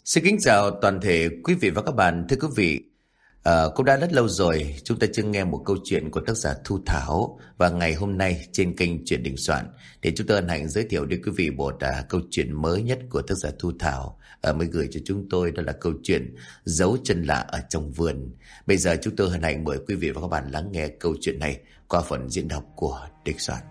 Xin kính chào toàn thể quý vị và các bạn. Thưa quý vị, cũng đã rất lâu rồi chúng ta chưa nghe một câu chuyện của tác giả Thu Thảo. Và ngày hôm nay trên kênh Chuyện Đình Soạn thì chúng tôi hân hạnh giới thiệu đến quý vị một câu chuyện mới nhất của tác giả Thu Thảo mới gửi cho chúng tôi. Đó là câu chuyện Dấu Chân Lạ Ở Trong Vườn. Bây giờ chúng tôi hân hạnh mời quý vị và các bạn lắng nghe câu chuyện này qua phần diễn đọc của Đình Soạn.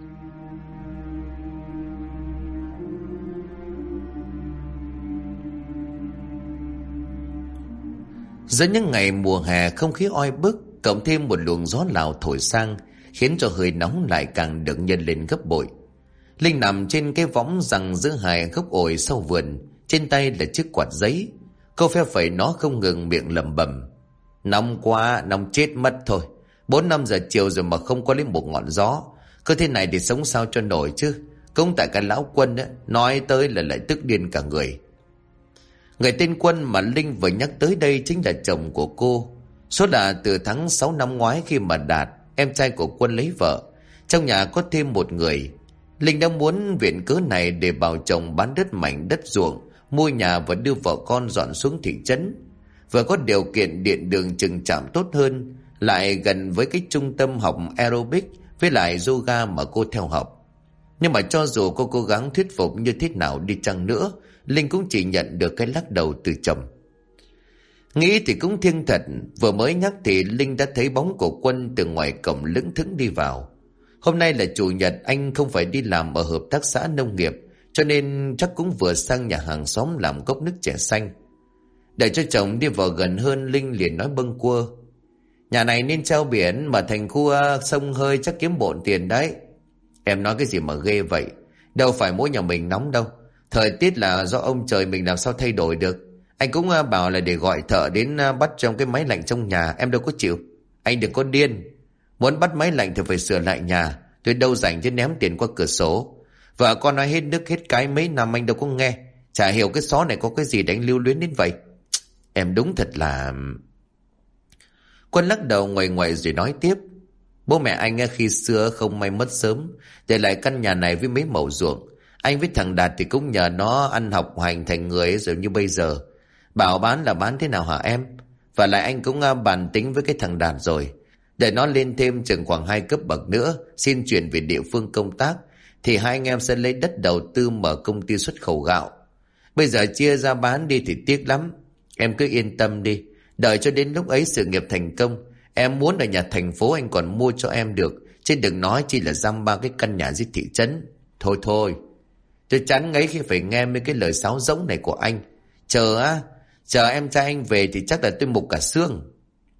Giữa những ngày mùa hè không khí oi bức, cộng thêm một luồng gió Lào thổi sang, khiến cho hơi nóng lại càng được nhân lên gấp bội. Linh nằm trên cái võng giằng giữa hai gốc ổi sau vườn, trên tay là chiếc quạt giấy. Cô phe phẩy nó không ngừng, miệng lẩm bẩm: nóng quá, nóng chết mất thôi. 4-5 giờ chiều rồi mà không có lấy một ngọn gió. Cứ thế này thì sống sao cho nổi chứ. Cũng tại cái lão Quân ấy, nói tới là lại tức điên cả người. Người tên Quân mà Linh vừa nhắc tới đây chính là chồng của cô. Số là từ tháng 6 năm ngoái khi mà Đạt, em trai của Quân, lấy vợ. Trong nhà có thêm một người. Linh đã muốn viện cớ này để bảo chồng bán đất mảnh đất ruộng, mua nhà và đưa vợ con dọn xuống thị trấn. Vừa có điều kiện điện đường chừng trạm tốt hơn, lại gần với cái trung tâm học aerobic với lại yoga mà cô theo học. Nhưng mà cho dù cô cố gắng thuyết phục như thế nào đi chăng nữa, Linh cũng chỉ nhận được cái lắc đầu từ chồng. Nghĩ thì cũng thiêng thật, vừa mới nhắc thì Linh đã thấy bóng của Quân từ ngoài cổng lững thững đi vào. Hôm nay là chủ nhật, anh không phải đi làm ở hợp tác xã nông nghiệp, cho nên chắc cũng vừa sang nhà hàng xóm làm cốc nước chè xanh. Để cho chồng đi vào gần hơn, Linh liền nói bâng quơ: nhà này nên treo biển mà thành khu sông hơi chắc kiếm bộn tiền đấy. Em nói cái gì mà ghê vậy? Đâu phải mỗi nhà mình nóng đâu. Thời tiết là do ông trời mình làm sao thay đổi được. Anh cũng bảo là để gọi thợ đến bắt trong cái máy lạnh trong nhà, em đâu có chịu. Anh đừng có điên. Muốn bắt máy lạnh thì phải sửa lại nhà. Tôi đâu rảnh chứ ném tiền qua cửa sổ. Vợ con nói hết nước hết cái mấy năm anh đâu có nghe. Chả hiểu cái xó này có cái gì đánh lưu luyến đến vậy. Em đúng thật là... Quân lắc đầu ngoại ngoại rồi nói tiếp: bố mẹ anh khi xưa không may mất sớm, để lại căn nhà này với mấy mẩu ruộng. Anh với thằng Đạt thì cũng nhờ nó ăn học hành thành người ấy rồi như bây giờ. Bảo bán là bán thế nào hả em? Và lại anh cũng bàn tính với cái thằng Đạt rồi. Để nó lên thêm chừng khoảng 2 cấp bậc nữa, xin chuyển về địa phương công tác, thì hai anh em sẽ lấy đất đầu tư mở công ty xuất khẩu gạo. Bây giờ chia ra bán đi thì tiếc lắm. Em cứ yên tâm đi. Đợi cho đến lúc ấy sự nghiệp thành công, em muốn ở nhà thành phố anh còn mua cho em được, chứ đừng nói chỉ là dăm ba cái căn nhà dưới thị trấn. Thôi thôi, tôi chán ngấy khi phải nghe mấy cái lời sáo rỗng này của anh. Chờ em trai anh về thì chắc là tôi mục cả xương.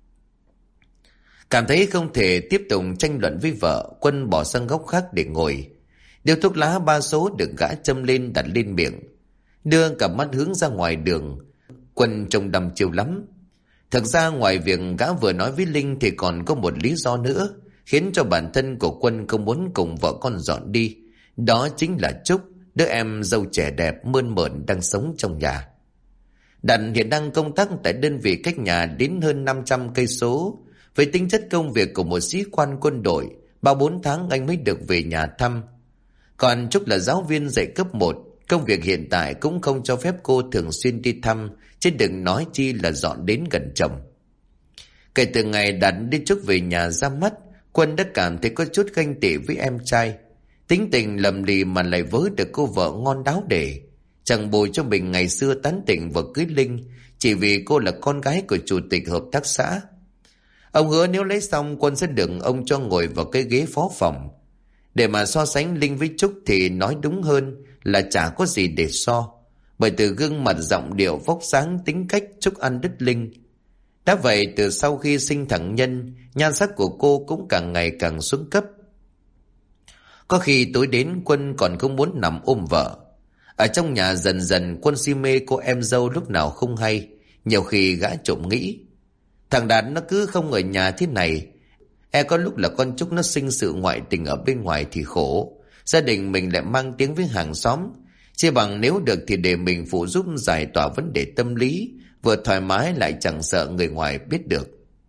Cảm thấy không thể tiếp tục tranh luận với vợ, Quân bỏ sang góc khác để ngồi. Điếu thuốc lá 3 số được gã châm lên đặt lên miệng, đưa cặp mắt hướng ra ngoài đường. Quân trông đăm chiêu lắm. Thực ra ngoài việc gã vừa nói với Linh thì còn có một lý do nữa khiến cho bản thân của Quân không muốn cùng vợ con dọn đi. Đó chính là Trúc, đứa em dâu trẻ đẹp mơn mởn đang sống trong nhà. Đạt hiện đang công tác tại đơn vị cách nhà đến hơn 500 cây số. Với tính chất công việc của một sĩ quan quân đội, 3-4 tháng anh mới được về nhà thăm. Còn Trúc là giáo viên dạy cấp 1, công việc hiện tại cũng không cho phép cô thường xuyên đi thăm, chứ đừng nói chi là dọn đến gần chồng. Kể từ ngày Đạt đi Trúc về nhà ra mắt, Quân đã cảm thấy có chút ganh tị với em trai. Tính tình lầm lì mà lại vớ được cô vợ ngon đáo để. Chẳng bù cho mình ngày xưa tán tỉnh vợ cưới Linh, chỉ vì cô là con gái của chủ tịch hợp tác xã. Ông hứa nếu lấy xong, Quân sẽ được ông cho ngồi vào cái ghế phó phòng. Để mà so sánh Linh với Trúc thì nói đúng hơn là chả có gì để so. Bởi từ gương mặt, giọng điệu, vóc dáng, tính cách, Trúc ăn đứt Linh. Đã vậy, từ sau khi sinh thằng Nhân, nhan sắc của cô cũng càng ngày càng xuống cấp. Có khi tối đến Quân còn không muốn nằm ôm vợ. Ở trong nhà dần dần Quân si mê cô em dâu lúc nào không hay. Nhiều khi gã trộm nghĩ thằng Đạt nó cứ không ở nhà thế này, có lúc là con Trúc nó sinh sự ngoại tình ở bên ngoài thì khổ. Gia đình mình lại mang tiếng với hàng xóm. Chỉ bằng nếu được thì để mình phụ giúp giải tỏa vấn đề tâm lý, vừa thoải mái lại chẳng sợ người ngoài biết được.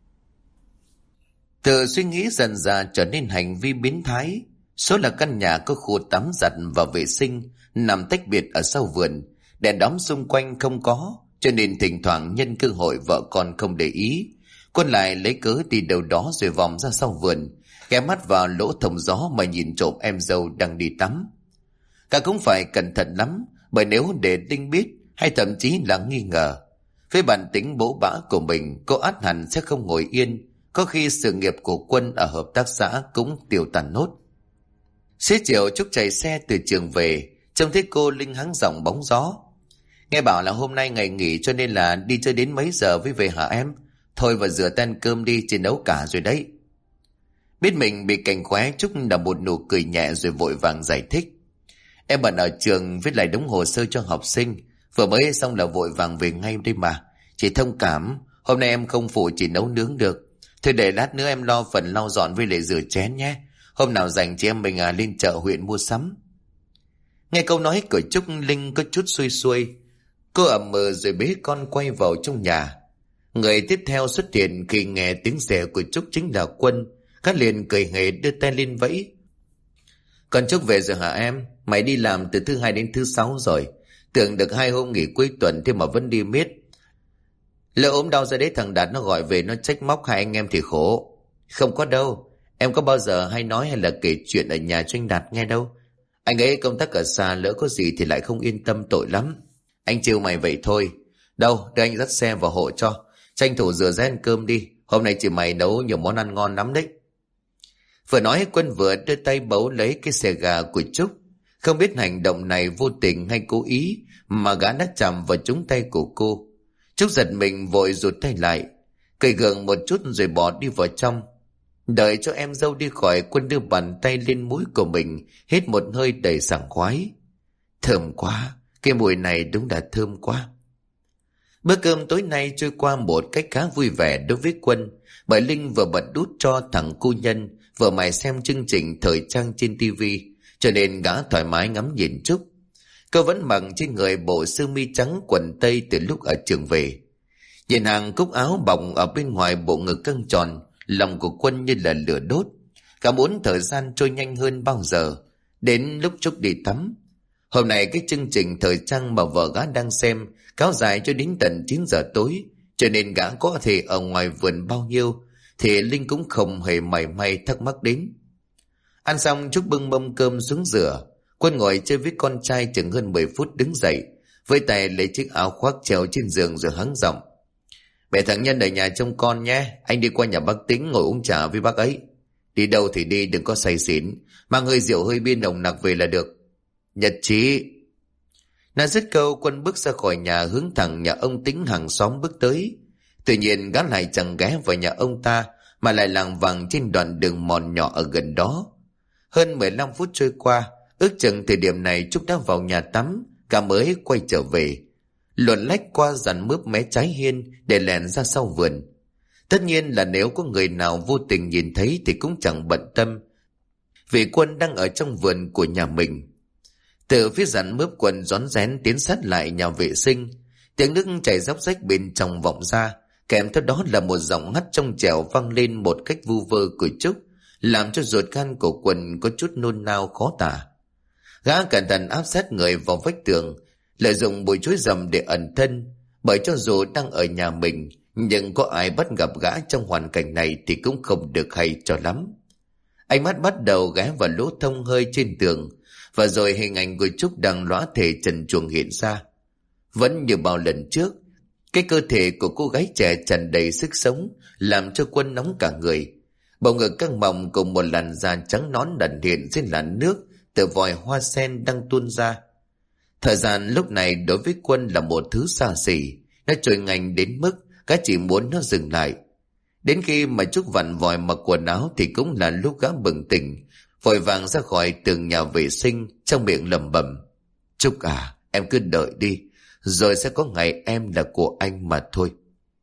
Từ suy nghĩ dần dà trở nên hành vi biến thái. Số là căn nhà có khu tắm giặt và vệ sinh nằm tách biệt ở sau vườn, Đèn đóm xung quanh không có, cho nên thỉnh thoảng nhân cơ hội vợ con không để ý, Quân lại lấy cớ đi đâu đó rồi vòng ra sau vườn, ghé mắt vào lỗ thông gió mà nhìn trộm em dâu đang đi tắm. Cả cũng phải cẩn thận lắm, bởi nếu để Linh biết hay thậm chí là nghi ngờ, với bản tính bỗ bã của mình, cô ắt hẳn sẽ không ngồi yên, có khi sự nghiệp của Quân ở hợp tác xã cũng tiêu tàn nốt. Xế chiều Trúc chạy xe từ trường về, trông thấy cô Linh hắng giọng bóng gió. Nghe bảo là hôm nay ngày nghỉ cho nên là đi chơi đến mấy giờ mới về hả em? Thôi vào rửa tay ăn cơm đi, chị nấu cả rồi đấy. Biết mình bị cành khóe, Trúc là một nụ cười nhẹ rồi vội vàng giải thích. Em bận ở trường viết lại đống hồ sơ cho học sinh, vừa mới xong là vội vàng về ngay đây mà. Chị thông cảm, hôm nay em không phụ chị nấu nướng được. Thôi để lát nữa em lo phần lau dọn với lại rửa chén nhé. Hôm nào rảnh chị em mình lên chợ huyện mua sắm. Nghe câu nói của Trúc, Linh có chút xuôi xuôi. Cô ậm ừ rồi bế con quay vào trong nhà. Người tiếp theo xuất hiện khi nghe tiếng xe của Trúc chính là Quân. Gã liền cười hề đưa tay lên vẫy. Con Trúc về rồi hả em? Mày đi làm từ thứ hai đến thứ sáu rồi. Tưởng được 2 hôm nghỉ cuối tuần thế mà vẫn đi miết. Lỡ ốm đau ra đấy thằng Đạt nó gọi về nó trách móc hai anh em thì khổ. Không có đâu. Em có bao giờ hay nói hay là kể chuyện ở nhà cho anh Đạt nghe đâu. Anh ấy công tác ở xa, lỡ có gì thì lại không yên tâm, tội lắm. Anh trêu mày vậy thôi. Đâu, để anh dắt xe vào hộ cho. Tranh thủ rửa rau ăn cơm đi. Hôm nay chị mày nấu nhiều món ăn ngon lắm đấy. Vừa nói Quân vừa đưa tay bấu lấy cái xẻ gà của Trúc. Không biết hành động này vô tình hay cố ý mà gã đã chạm vào trúng tay của cô. Trúc giật mình vội rụt tay lại, cười gượng một chút rồi bỏ đi vào trong. Đợi cho em dâu đi khỏi, Quân đưa bàn tay lên mũi của mình, hít một hơi đầy sảng khoái. Thơm quá, cái mùi này đúng là thơm quá. Bữa cơm tối nay trôi qua một cách khá vui vẻ đối với Quân, bởi Linh vừa bật đút cho thằng cu nhân, vừa mải xem chương trình thời trang trên tivi, cho nên gã thoải mái ngắm nhìn Trúc. Cô vẫn mặc trên người bộ sơ mi trắng quần tây từ lúc ở trường về. Nhìn hàng cúc áo bọc ở bên ngoài bộ ngực căng tròn, lòng của Quân như là lửa đốt. Cả muốn thời gian trôi nhanh hơn bao giờ. Đến lúc Trúc đi tắm. Hôm nay cái chương trình thời trang mà vợ gã đang xem kéo dài cho đến tận 9 giờ tối, cho nên gã có thể ở ngoài vườn bao nhiêu thì Linh cũng không hề mảy may thắc mắc đến. Ăn xong Trúc bưng mâm cơm xuống rửa. Quân ngồi chơi với con trai chừng hơn 10 phút đứng dậy, với tay lấy chiếc áo khoác treo trên giường rồi hắng giọng. Mẹ thằng Nhân ở nhà trông con nhé, anh đi qua nhà bác Tính ngồi uống trà với bác ấy. Đi đâu thì đi, đừng có say xỉn, mang hơi rượu hơi bia nồng nặc về là được. Nhật chí. Nói dứt câu, Quân bước ra khỏi nhà hướng thẳng nhà ông Tính hàng xóm bước tới. Tuy nhiên gã lại chẳng ghé vào nhà ông ta mà lại lảng vảng trên đoạn đường mòn nhỏ ở gần đó. Hơn 15 phút trôi qua, ước chừng thời điểm này Trúc đã vào nhà tắm, cả mới quay trở về. Luồn lách qua dàn mướp mé trái hiên để lèn ra sau vườn. Tất nhiên là nếu có người nào vô tình nhìn thấy thì cũng chẳng bận tâm, vì Quân đang ở trong vườn của nhà mình. Từ phía dàn mướp, Quân rón rén tiến sát lại nhà vệ sinh. Tiếng nước chảy róc rách bên trong vọng ra, kèm theo đó là một giọng hắt trong trẻo vang lên một cách vu vơ của Trúc, làm cho ruột gan của Quân có chút nôn nao khó tả. Gã cẩn thận áp sát người vào vách tường, lợi dụng bụi chuối rậm để ẩn thân, bởi cho dù đang ở nhà mình, nhưng có ai bắt gặp gã trong hoàn cảnh này thì cũng không được hay cho lắm. Ánh mắt bắt đầu ghé vào lỗ thông hơi trên tường, và rồi hình ảnh của Trúc đang lóa thể trần truồng hiện ra. Vẫn như bao lần trước, cái cơ thể của cô gái trẻ tràn đầy sức sống, làm cho Quân nóng cả người. Bầu ngực căng mọng cùng một làn da trắng nõn đần hiện trên làn nước từ vòi hoa sen đang tuôn ra. Thời gian lúc này đối với Quân là một thứ xa xỉ, nó trôi nhanh đến mức gã chỉ muốn nó dừng lại. Đến khi mà Trúc vặn vòi mặc quần áo thì cũng là lúc gã bừng tỉnh, vội vàng ra khỏi tường nhà vệ sinh, trong miệng lẩm bẩm: Trúc à, em cứ đợi đi, rồi sẽ có ngày em là của anh mà thôi.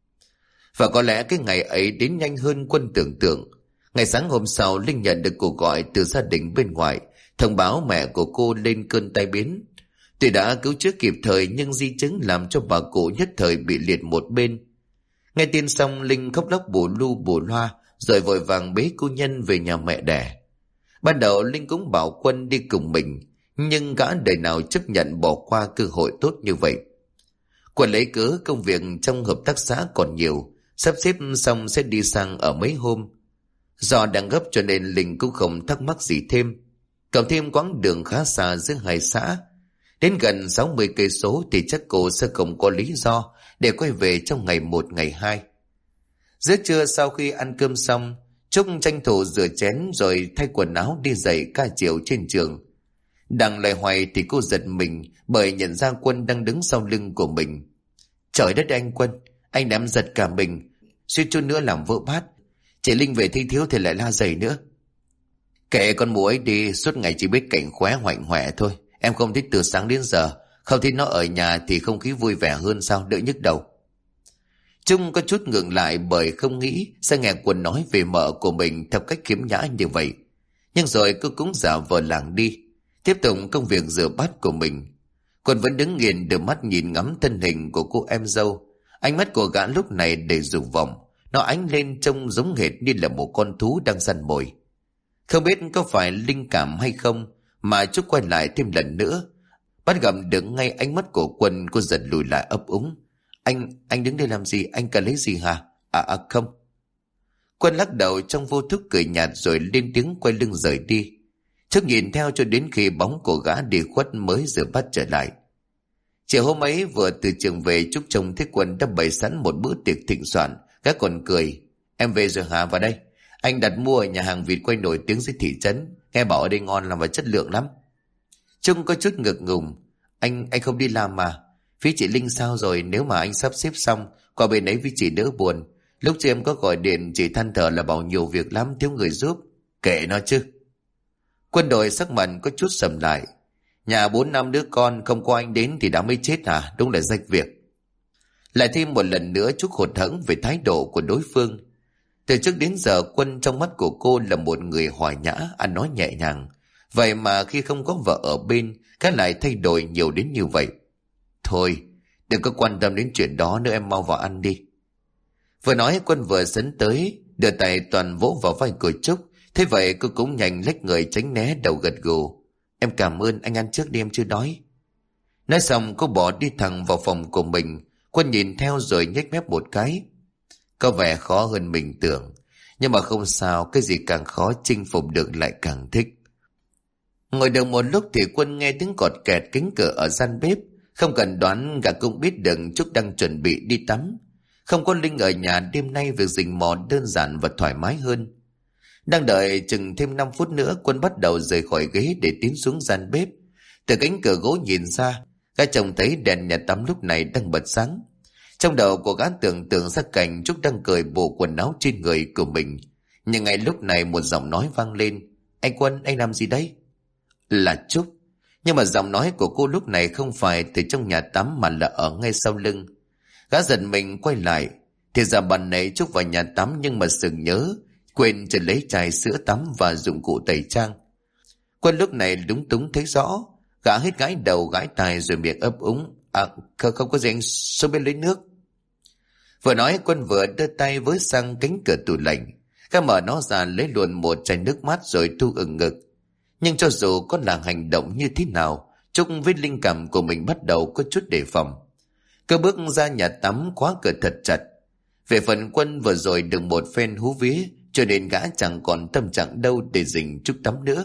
Và có lẽ cái ngày ấy đến nhanh hơn Quân tưởng tượng. Ngày sáng hôm sau, Linh nhận được cuộc gọi từ gia đình bên ngoài, thông báo mẹ của cô lên cơn tai biến. Tuy đã cứu chữa kịp thời nhưng di chứng làm cho bà cụ nhất thời bị liệt một bên. Nghe tin xong, Linh khóc lóc bù lu bù loa, rồi vội vàng bế cô Nhân về nhà mẹ đẻ. Ban đầu Linh cũng bảo Quân đi cùng mình, nhưng gã đời nào chấp nhận bỏ qua cơ hội tốt như vậy. Quân lấy cớ công việc trong hợp tác xã còn nhiều, sắp xếp xong sẽ đi sang ở mấy hôm. Do đang gấp cho nên Linh cũng không thắc mắc gì thêm. Cộng thêm quãng đường khá xa giữa hai xã, đến gần 60 cây số thì chắc cô sẽ không có lý do để quay về trong ngày 1 ngày 2. Giữa trưa sau khi ăn cơm xong, Trúc tranh thủ rửa chén rồi thay quần áo đi dạy ca chiều trên trường. Đang loay hoay thì cô giật mình bởi nhận ra Quân đang đứng sau lưng của mình. Trời đất anh Quân, anh đám giật cả mình, suýt chút nữa làm vỡ bát. Chị Linh về thi thiếu thì lại la giày nữa. Kệ con mụ ấy đi, suốt ngày chỉ biết cảnh khóe hoạnh hoẹ thôi. Em không thích từ sáng đến giờ, không thích nó ở nhà thì không khí vui vẻ hơn sao, đỡ nhức đầu. Trung có chút ngượng lại bởi không nghĩ sẽ nghe Quân nói về mợ của mình theo cách khiếm nhã như vậy. Nhưng rồi cô cũng giả vờ lảng đi, tiếp tục công việc rửa bát của mình. Quân vẫn đứng nghiền đôi mắt nhìn ngắm thân hình của cô em dâu. Ánh mắt của gã lúc này đầy dục vọng, nó ánh lên trông giống hệt như là một con thú đang săn mồi. Không biết có phải linh cảm hay không mà Trúc quay lại thêm lần nữa, bắt gặp được ngay ánh mắt của Quân. Cô giật lùi lại ấp úng. Anh đứng đây làm gì? Anh cần lấy gì hả? Không. Quân lắc đầu trong vô thức cười nhạt rồi lên tiếng quay lưng rời đi. Trúc nhìn theo cho đến khi bóng của gã đi khuất mới rửa bát trở lại. Chiều hôm ấy vừa từ trường về, Trúc trông thấy Quân đã bày sẵn một bữa tiệc thịnh soạn. Gã còn cười. Em về rồi hả? Vào đây. Anh đặt mua ở nhà hàng vịt quay nổi tiếng dưới thị trấn, nghe bảo ở đây ngon làm và chất lượng lắm. Trung có chút ngượng ngùng. Anh không đi làm mà. Phía chị Linh sao rồi? Nếu mà anh sắp xếp xong qua bên ấy với chị đỡ buồn. Lúc trước em có gọi điện chị than thở là bảo nhiều việc lắm, thiếu người giúp. Kệ nó chứ. Quân đội sắc mặt có chút sầm lại. Nhà 4-5 đứa con không có anh đến thì đã mới chết à? Đúng là rách việc. Lại thêm một lần nữa Trúc hụt hẫng về thái độ của đối phương. Từ trước đến giờ Quân trong mắt của cô là một người hòa nhã, ăn nói nhẹ nhàng. Vậy mà khi không có vợ ở bên, cái lại thay đổi nhiều đến như vậy. Thôi, đừng có quan tâm đến chuyện đó nữa, em mau vào ăn đi. Vừa nói Quân vừa sấn tới, đưa tay toàn vỗ vào vai của Trúc. Thế vậy cô cũng nhanh lách người tránh né, đầu gật gù. Em cảm ơn, anh ăn trước đi, em chưa đói. Nói xong cô bỏ đi thẳng vào phòng của mình. Quân nhìn theo rồi nhếch mép một cái. Có vẻ khó hơn mình tưởng, nhưng mà không sao, cái gì càng khó chinh phục được lại càng thích. Ngồi được một lúc thì Quân nghe tiếng cọt kẹt cánh cửa ở gian bếp. Không cần đoán gã cũng biết được Trúc đang chuẩn bị đi tắm. Không có Linh ở nhà, đêm nay việc rình mò đơn giản và thoải mái hơn. Đang đợi chừng thêm 5 phút nữa, Quân bắt đầu rời khỏi ghế để tiến xuống gian bếp. Từ cánh cửa gỗ nhìn ra, gã trông thấy đèn nhà tắm lúc này đang bật sáng. Trong đầu của gã tưởng tượng ra cảnh Trúc đang cởi bộ quần áo trên người của mình. Nhưng ngay lúc này một giọng nói vang lên. Anh Quân, anh làm gì đấy? Là Trúc. Nhưng mà giọng nói của cô lúc này không phải từ trong nhà tắm mà là ở ngay sau lưng. Gã giật mình quay lại. Thì ra ban nãy Trúc vào nhà tắm nhưng mà sực nhớ quên chưa lấy chai sữa tắm và dụng cụ tẩy trang. Quân lúc này lúng túng thấy rõ. Gã hết gãi đầu gãi tai rồi miệng ấp úng. Không có gì, anh xuống bên lấy nước. Vừa nói Quân vừa đưa tay với sang cánh cửa tủ lạnh. Gã mở nó ra lấy luôn một chai nước mát rồi thu ừng ngực. Nhưng cho dù có là hành động như thế nào, Trúc với linh cảm của mình bắt đầu có chút đề phòng. Cứ bước ra nhà tắm khóa cửa thật chặt. Về phần Quân vừa rồi được một phen hú vía, cho nên gã chẳng còn tâm trạng đâu để dình Trúc tắm nữa.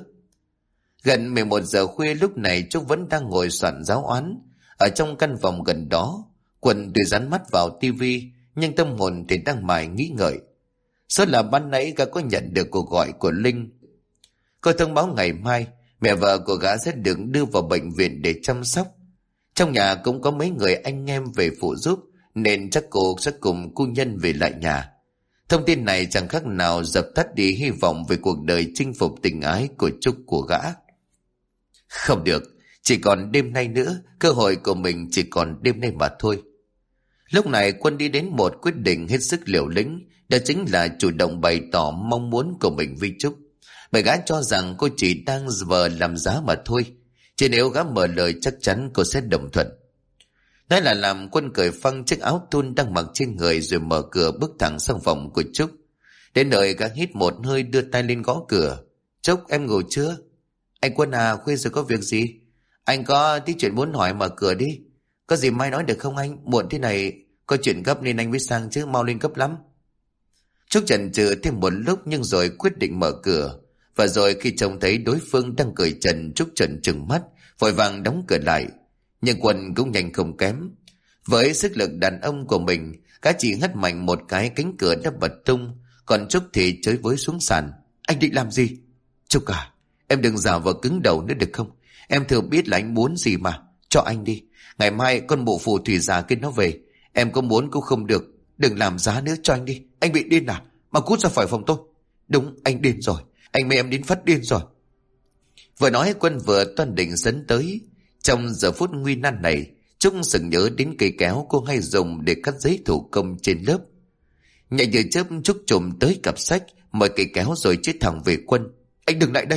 Gần 11 giờ khuya lúc này Trúc vẫn đang ngồi soạn giáo oán. Ở trong căn phòng gần đó, Quân tuy dán mắt vào tivi nhưng tâm hồn thì đang mải nghĩ ngợi. Số là ban nãy gã có nhận được cuộc gọi của Linh. Cô thông báo ngày mai mẹ vợ của gã sẽ được đưa vào bệnh viện để chăm sóc. Trong nhà cũng có mấy người anh em về phụ giúp, nên chắc cô sẽ cùng cô Nhân về lại nhà. Thông tin này chẳng khác nào dập tắt đi hy vọng về cuộc đời chinh phục tình ái của Trúc của gã. Không được, chỉ còn đêm nay nữa, cơ hội của mình chỉ còn đêm nay mà thôi. Lúc này Quân đi đến một quyết định hết sức liều lĩnh, đó chính là chủ động bày tỏ mong muốn của mình với Trúc. Bởi gã cho rằng cô chỉ đang vờ làm giá mà thôi, chỉ nếu gã mở lời chắc chắn cô sẽ đồng thuận. Nói là làm, Quân cởi phăng chiếc áo thun đang mặc trên người rồi mở cửa bước thẳng sang phòng của Trúc. Đến nơi gã hít một hơi đưa tay lên gõ cửa. Trúc, em ngủ chưa? Anh Quân à, khuya rồi có việc gì? Anh có tí chuyện muốn hỏi, mở cửa đi. Có gì mai nói được không anh? Muộn thế này, có chuyện gấp nên anh mới sang chứ, mau lên gấp lắm. Trúc chần chừ thêm một lúc nhưng rồi quyết định mở cửa. Và rồi khi trông thấy đối phương đang cởi trần, Trúc trợn trừng mắt, vội vàng đóng cửa lại. Nhưng Quân cũng nhanh không kém. Với sức lực đàn ông của mình, gã chỉ hất mạnh một cái, cánh cửa đã bật tung, còn Trúc thì chới với xuống sàn. Anh định làm gì? Trúc à, em đừng giả vờ cứng đầu nữa được không? Em thừa biết là anh muốn gì mà. Cho anh đi. Ngày mai con mụ phù thủy già kia nó về. Em có muốn cũng không được. Đừng làm giá nữa, cho anh đi. Anh bị điên à? Mà cút ra khỏi phòng tôi. Đúng, anh điên rồi. Anh mê em đến phát điên rồi. Vừa nói Quân vừa toan định sấn tới. Trong giờ phút nguy nan này, Trúc sực nhớ đến cây kéo cô hay dùng để cắt giấy thủ công trên lớp. Nhẹ như chớp, Trúc trồm tới cặp sách, mở cây kéo rồi chĩa thẳng về Quân. Anh đừng lại đây.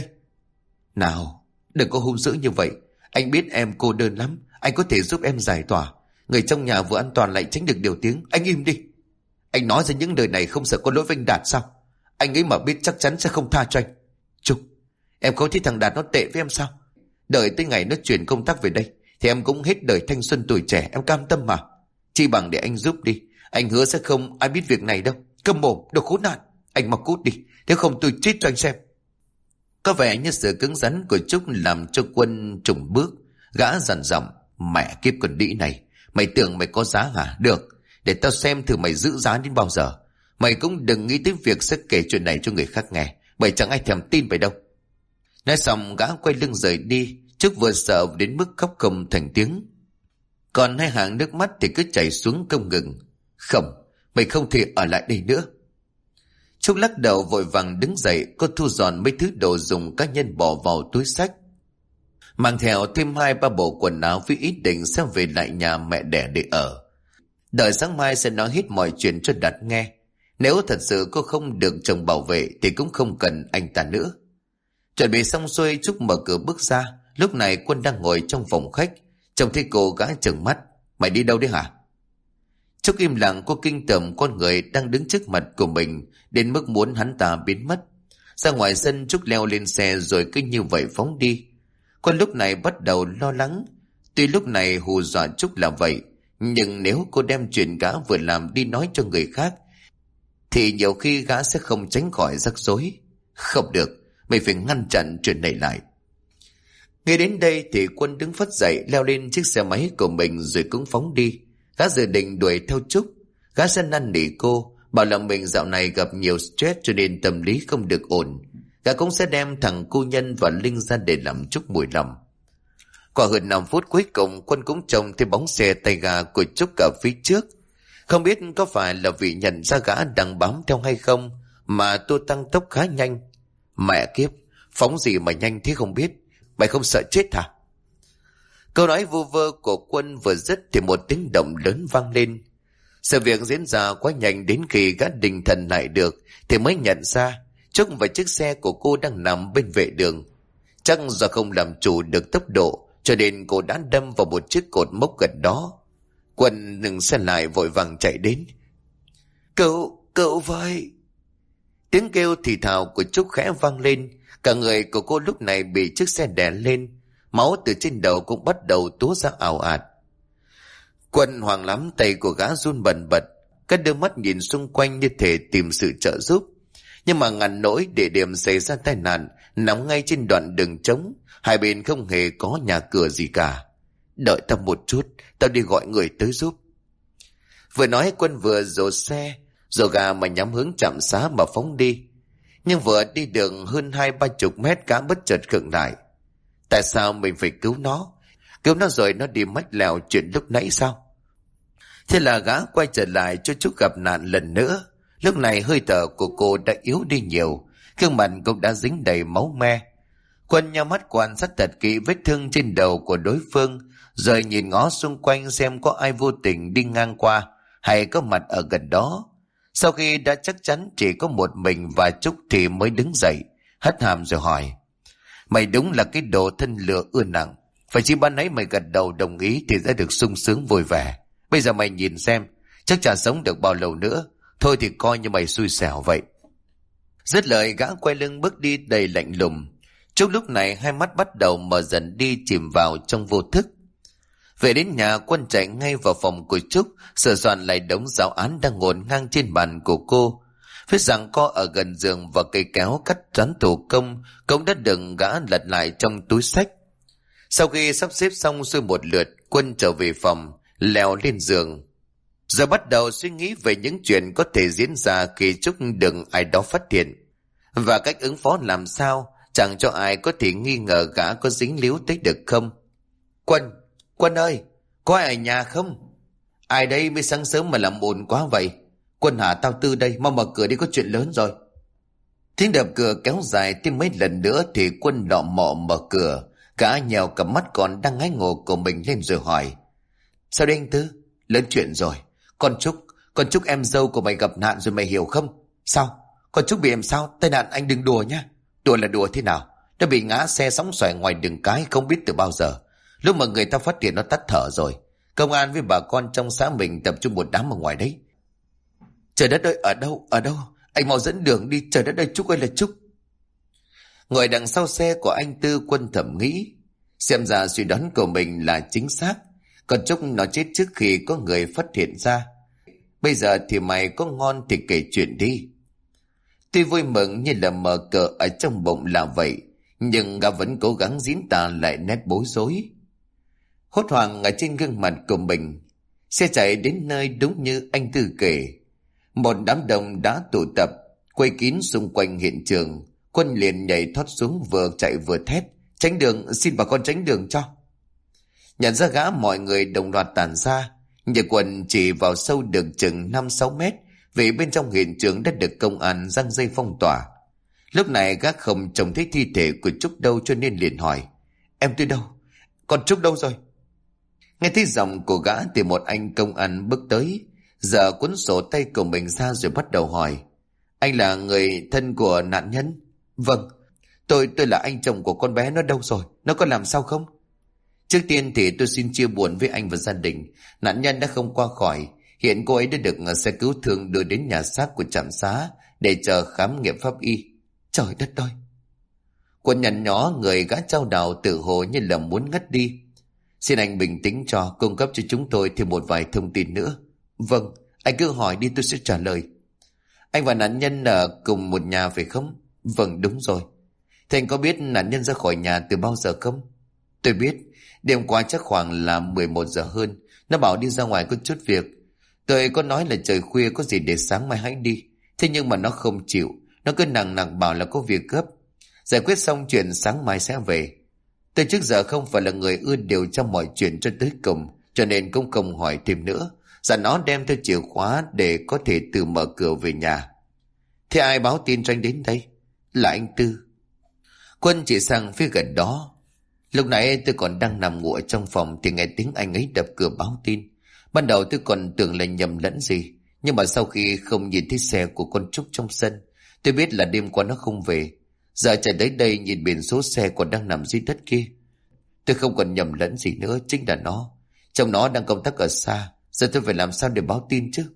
Nào, đừng có hung dữ như vậy. Anh biết em cô đơn lắm. Anh có thể giúp em giải tỏa. Người trong nhà vừa an toàn lại tránh được điều tiếng. Anh im đi. Anh nói ra những lời này không sợ có lỗi với anh Đạt sao? Anh ấy mà biết chắc chắn sẽ không tha cho anh. Trúc, em không thấy thằng Đạt nó tệ với em sao? Đợi tới ngày nó chuyển công tác về đây thì em cũng hết đời thanh xuân tuổi trẻ. Em cam tâm mà. Chi bằng để anh giúp đi. Anh hứa sẽ không ai biết việc này đâu. Câm mồm, đồ khốn nạn. Anh mau cút đi, nếu không tôi chết cho anh xem. Có vẻ như sự cứng rắn của Trúc làm cho Quân trùng bước. Gã dằn giọng. Mẹ kiếp con đĩ này, mày tưởng mày có giá hả? Được, để tao xem thử mày giữ giá đến bao giờ. Mày cũng đừng nghĩ tới việc sẽ kể chuyện này cho người khác nghe, bởi chẳng ai thèm tin mày đâu. Nói xong gã quay lưng rời đi. Trúc vừa sợ đến mức khóc không thành tiếng. Còn hai hàng nước mắt thì cứ chảy xuống không ngừng. Không, mày không thể ở lại đây nữa. Trúc lắc đầu vội vàng đứng dậy. Cô thu dọn mấy thứ đồ dùng cá nhân bỏ vào túi xách, mang theo thêm 2-3 bộ quần áo với ý định sẽ về lại nhà mẹ đẻ để ở. Đợi sáng mai sẽ nói hết mọi chuyện cho Đạt nghe. Nếu thật sự cô không được chồng bảo vệ thì cũng không cần anh ta nữa. Chuẩn bị xong xuôi, Trúc mở cửa bước ra. Lúc này Quân đang ngồi trong phòng khách. Trông thấy cô gã trừng mắt. Mày đi đâu đấy hả? Trúc im lặng. Cô kinh tởm con người đang đứng trước mặt của mình đến mức muốn hắn ta biến mất. Ra ngoài sân, Trúc leo lên xe rồi cứ như vậy phóng đi. Quân lúc này bắt đầu lo lắng. Tuy lúc này hù dọa Trúc là vậy, nhưng nếu cô đem chuyện gã vừa làm đi nói cho người khác thì nhiều khi gã sẽ không tránh khỏi rắc rối. Không được, mày phải ngăn chặn chuyện này lại. Ngay đến đây thì Quân đứng phất dậy, leo lên chiếc xe máy của mình rồi cũng phóng đi. Gã dự định đuổi theo Trúc. Gã sẽ năn nỉ cô, bảo là mình dạo này gặp nhiều stress cho nên tâm lý không được ổn. Gã cũng sẽ đem thằng cô Nhân và Linh ra để làm Trúc mùi lòng. Qua hơn 5 phút cuối cùng, Quân cũng trông thấy bóng xe tay ga của Trúc ở phía trước. Không biết có phải là vì nhận ra gã đang bám theo hay không mà tôi tăng tốc khá nhanh. Mẹ kiếp, phóng gì mà nhanh thế không biết. Mày không sợ chết hả? Câu nói vu vơ của Quân vừa dứt thì một tiếng động lớn vang lên. Sự việc diễn ra quá nhanh đến khi gã định thần lại được thì mới nhận ra Trúc và chiếc xe của cô đang nằm bên vệ đường. Chắc do không làm chủ được tốc độ cho nên cô đã đâm vào một chiếc cột mốc gần đó. Quân ngừng xe lại vội vàng chạy đến. Cậu với. Tiếng kêu thì thào của Trúc khẽ vang lên. Cả người của cô lúc này bị chiếc xe đè lên. Máu từ trên đầu cũng bắt đầu túa ra ào ạt. Quân hoảng lắm, tay của gã run bần bật. Các đôi mắt nhìn xung quanh như thể tìm sự trợ giúp. Nhưng mà ngàn nỗi địa điểm xảy ra tai nạn nằm ngay trên đoạn đường trống. Hai bên không hề có nhà cửa gì cả. Đợi tao một chút, tao đi gọi người tới giúp. Vừa nói Quân vừa dồ xe, dồ gà mà nhắm hướng trạm xá mà phóng đi. Nhưng vừa đi đường hơn 20-30 mét gã bất chợt khựng lại. Tại sao mình phải cứu nó? Cứu nó rồi nó đi mách lèo chuyện lúc nãy sao? Thế là gã quay trở lại cho Trúc gặp nạn lần nữa. Lúc này hơi thở của cô đã yếu đi nhiều, gương mặt cũng đã dính đầy máu me. Quân nhắm mắt quan sát thật kỹ vết thương trên đầu của đối phương, rồi nhìn ngó xung quanh xem có ai vô tình đi ngang qua hay có mặt ở gần đó. Sau khi đã chắc chắn chỉ có một mình và Trúc thì mới đứng dậy, hất hàm rồi hỏi. Mày đúng là cái đồ thân lừa ưa nặng. Phải chỉ ban nãy mày gật đầu đồng ý thì đã được sung sướng vui vẻ. Bây giờ mày nhìn xem, chắc chả sống được bao lâu nữa. Thôi thì coi như mày xui xẻo vậy. Dứt lời gã quay lưng bước đi đầy lạnh lùng. Trúc lúc này hai mắt bắt đầu mở dần đi, chìm vào trong vô thức. Về đến nhà, Quân chạy ngay vào phòng của Trúc, sửa soạn lại đống giáo án đang ngổn ngang trên bàn của cô. Phía giằng co ở gần giường và cây kéo cắt rán thủ công cũng đã đựng gã lật lại trong túi xách. Sau khi sắp xếp xong xuôi một lượt, Quân trở về phòng, leo lên giường. Giờ bắt đầu suy nghĩ về những chuyện có thể diễn ra khi Trúc đừng ai đó phát hiện, và cách ứng phó làm sao, chẳng cho ai có thể nghi ngờ gã có dính líu tới được không. Quân ơi, có ai ở nhà không? Ai đây mới sáng sớm mà làm ồn quá vậy? Quân hả, tao Tư đây, mau mở cửa đi, có chuyện lớn rồi. Tiếng đập cửa kéo dài thêm mấy lần nữa thì Quân lọ mọ mở cửa. Gã nhèo cặp mắt còn đang ngái ngủ của mình lên rồi hỏi: Sao đây anh Tư? Lớn chuyện rồi. Con Trúc em dâu của mày gặp nạn rồi, mày hiểu không? Sao? Con Trúc bị làm sao? Tai nạn? Anh đừng đùa nhá. Đùa là đùa thế nào? Nó bị ngã xe sóng xoài ngoài đường cái không biết từ bao giờ. Lúc mà người ta phát hiện nó tắt thở rồi. Công an với bà con trong xã mình tập trung một đám ở ngoài đấy. Trời đất ơi, ở đâu? Anh mau dẫn đường đi, trời đất ơi, Trúc ơi là Trúc. Ngồi đằng sau xe của anh Tư, Quân thầm nghĩ. Xem ra suy đoán của mình là chính xác. Còn Trúc nó chết trước khi có người phát hiện ra. Bây giờ thì mày có ngon thì kể chuyện đi. Tuy vui mừng như là mở cờ ở trong bụng là vậy, nhưng gã vẫn cố gắng diễn tả lại nét bối rối. Hốt hoảng ở trên gương mặt của mình. Xe chạy đến nơi đúng như anh Tư kể. Một đám đông đã tụ tập, quay kín xung quanh hiện trường. Quân liền nhảy thoát xuống, vừa chạy vừa thét: Tránh đường, xin bà con tránh đường cho. Nhận ra gã, mọi người đồng loạt tản ra. Nhà Quân chỉ vào sâu được chừng 5-6 mét, vì bên trong hiện trường đã được công an giăng dây phong tỏa. Lúc này gã không trông thấy thi thể của Trúc đâu, cho nên liền hỏi: Em Tư đâu? Con Trúc đâu rồi? Nghe thấy giọng của gã thì một anh công an bước tới, giờ cuốn sổ tay của mình ra rồi bắt đầu hỏi: Anh là người thân của nạn nhân? Vâng, tôi là anh chồng của con bé. Nó đâu rồi? Nó có làm sao không? Trước tiên thì tôi xin chia buồn với anh và gia đình. Nạn nhân đã không qua khỏi. Hiện cô ấy đã được xe cứu thương đưa đến nhà xác của trạm xá để chờ khám nghiệm pháp y. Trời đất ơi! Quân nhăn nhó người, gã trao đảo tự hồ như là muốn ngất đi. Xin anh bình tĩnh cho, cung cấp cho chúng tôi thêm một vài thông tin nữa. Vâng, anh cứ hỏi đi, tôi sẽ trả lời. Anh và nạn nhân ở cùng một nhà phải không? Vâng, đúng rồi. Thế anh có biết nạn nhân ra khỏi nhà từ bao giờ không? Tôi biết, đêm qua chắc khoảng là 11 giờ hơn. Nó bảo đi ra ngoài có chút việc. Tôi có nói là trời khuya có gì để sáng mai hãy đi. Thế nhưng mà nó không chịu. Nó cứ nằng nặc bảo là có việc gấp. Giải quyết xong chuyện sáng mai sẽ về. Tôi trước giờ không phải là người ưa điều tra mọi chuyện cho tới cùng, cho nên cũng không hỏi thêm nữa. Dạ nó đem theo chìa khóa để có thể tự mở cửa về nhà. Thế ai báo tin cho anh đến đây? Là anh Tư. Quân chỉ sang phía gần đó. Lúc nãy tôi còn đang nằm ngủ ở trong phòng thì nghe tiếng anh ấy đập cửa báo tin. Ban đầu tôi còn tưởng là nhầm lẫn gì, nhưng mà sau khi không nhìn thấy xe của con Trúc trong sân, tôi biết là đêm qua nó không về. Giờ chạy tới đây nhìn biển số xe còn đang nằm dưới đất kia, tôi không còn nhầm lẫn gì nữa, chính là nó. Chồng nó đang công tác ở xa, giờ tôi phải làm sao để báo tin chứ?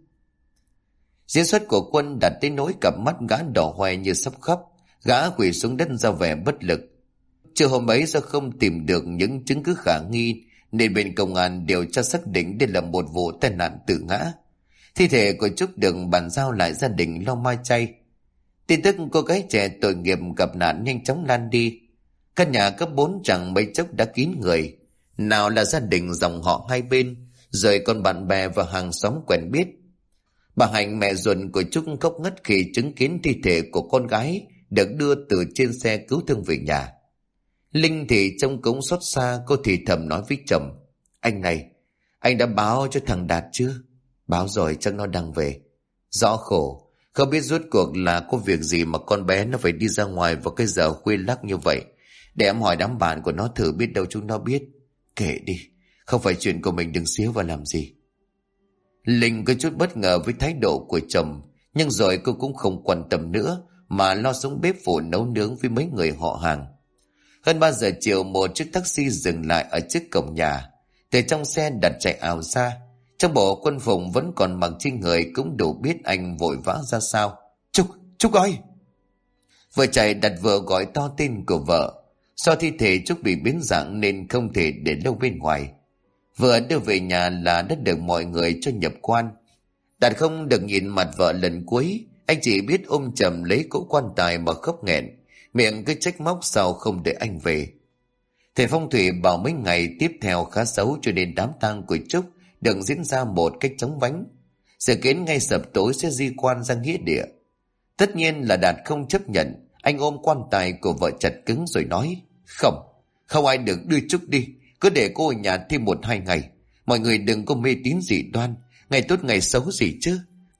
Diễn xuất của Quân đặt tới nỗi cặp mắt gã đỏ hoe như sắp khóc. Gã quỳ xuống đất ra vẻ bất lực. Trưa hôm ấy do không tìm được những chứng cứ khả nghi nên bên công an điều tra xác định đây là một vụ tai nạn tự ngã. Thi thể của Trúc được bàn giao lại gia đình lo mai chay. Tin tức cô gái trẻ tội nghiệp gặp nạn nhanh chóng lan đi. Căn nhà cấp 4 chẳng mấy chốc đã kín người. Nào là gia đình dòng họ hai bên, rồi còn bạn bè và hàng xóm quen biết. Bà Hạnh, mẹ ruột của Trúc, khóc ngất khi chứng kiến thi thể của con gái được đưa từ trên xe cứu thương về nhà. Linh thì trông cũng xót xa, cô thì thầm nói với chồng: Anh này, anh đã báo cho thằng Đạt chưa? Báo rồi, chắc nó đang về. Rõ khổ, không biết rốt cuộc là có việc gì mà con bé nó phải đi ra ngoài vào cái giờ khuya lắc như vậy. Để em hỏi đám bạn của nó thử, biết đâu chúng nó biết. Kệ đi, không phải chuyện của mình, đừng xíu vào làm gì. Linh có chút bất ngờ với thái độ của chồng, nhưng rồi cô cũng không quan tâm nữa mà lo xuống bếp phụ nấu nướng với mấy người họ hàng. Hơn 3 giờ chiều, một chiếc taxi dừng lại ở trước cổng nhà. Từ trong xe đặt chạy ảo ra. Trong bộ quân phục vẫn còn mặc trên người cũng đủ biết anh vội vã ra sao. Trúc ơi! Vừa chạy đặt vừa gọi to tên của vợ. Do thi thể Trúc bị biến dạng nên không thể để lâu bên ngoài. Vừa đưa về nhà là đã được mọi người cho nhập quan. Đạt không được nhìn mặt vợ lần cuối, anh chỉ biết ôm chầm lấy cỗ quan tài mà khóc nghẹn, miệng cứ trách móc sao không để anh về. Thầy phong thủy bảo mấy ngày tiếp theo khá xấu, cho nên đám tang của Trúc đừng diễn ra một cách chóng vánh. Dự kiến ngay sập tối sẽ di quan ra nghĩa địa. Tất nhiên là Đạt không chấp nhận. Anh ôm quan tài của vợ chặt cứng rồi nói: Không ai được đưa Trúc đi, cứ để cô ở nhà thêm 1-2 ngày. Mọi người đừng có mê tín dị đoan, ngày tốt ngày xấu gì chứ.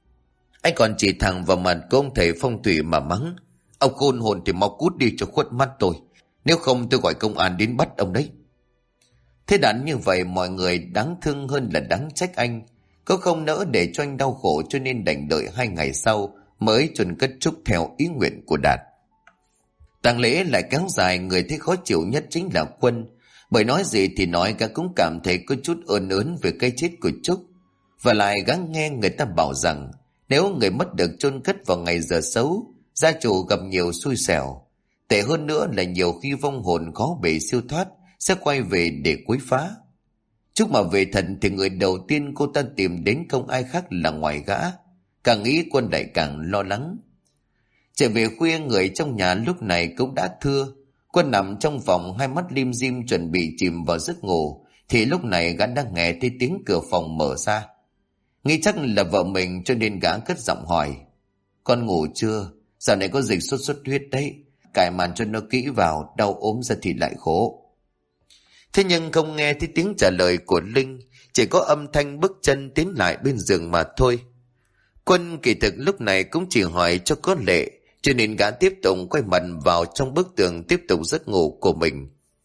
Anh còn chỉ thẳng vào mặt của ông thầy phong thủy mà mắng: Ông khôn hồn thì mau cút đi cho khuất mắt tôi, nếu không tôi gọi công an đến bắt ông đấy. Thế đắn như vậy mọi người đáng thương hơn là đáng trách anh. Có không nỡ để cho anh đau khổ, cho nên đành đợi 2 ngày sau mới chôn cất Trúc theo ý nguyện của Đạt. Tang lễ lại kéo dài, người thấy khó chịu nhất chính là Quân. Bởi nói gì thì nói, gã cũng cảm thấy có chút ớn ớn về cái chết của Trúc. Và lại gã nghe người ta bảo rằng nếu người mất được chôn cất vào ngày giờ xấu, gia chủ gặp nhiều xui xẻo. Tệ hơn nữa là nhiều khi vong hồn khó bề siêu thoát sẽ quay về để quấy phá. Trúc mà về thần thì người đầu tiên cô ta tìm đến không ai khác là ngoài gã. Càng nghĩ Quân lại càng lo lắng. Trở về khuya, người trong nhà lúc này cũng đã thưa. Quân nằm trong phòng, hai mắt lim dim chuẩn bị chìm vào giấc ngủ, thì lúc này gã đang nghe thấy tiếng cửa phòng mở ra. Nghĩ chắc là vợ mình cho nên gã cất giọng hỏi: Con ngủ chưa? Dạo này có dịch sốt xuất huyết đấy, cài màn cho nó kỹ vào, đau ốm ra thì lại khổ. Thế nhưng không nghe thấy tiếng trả lời của Linh, chỉ có âm thanh bước chân tiến lại bên giường mà thôi. Quân kỳ thực lúc này cũng chỉ hỏi cho có lệ, cho nên gã tiếp tục quay mặt vào trong bức tường tiếp tục giấc ngủ của mình.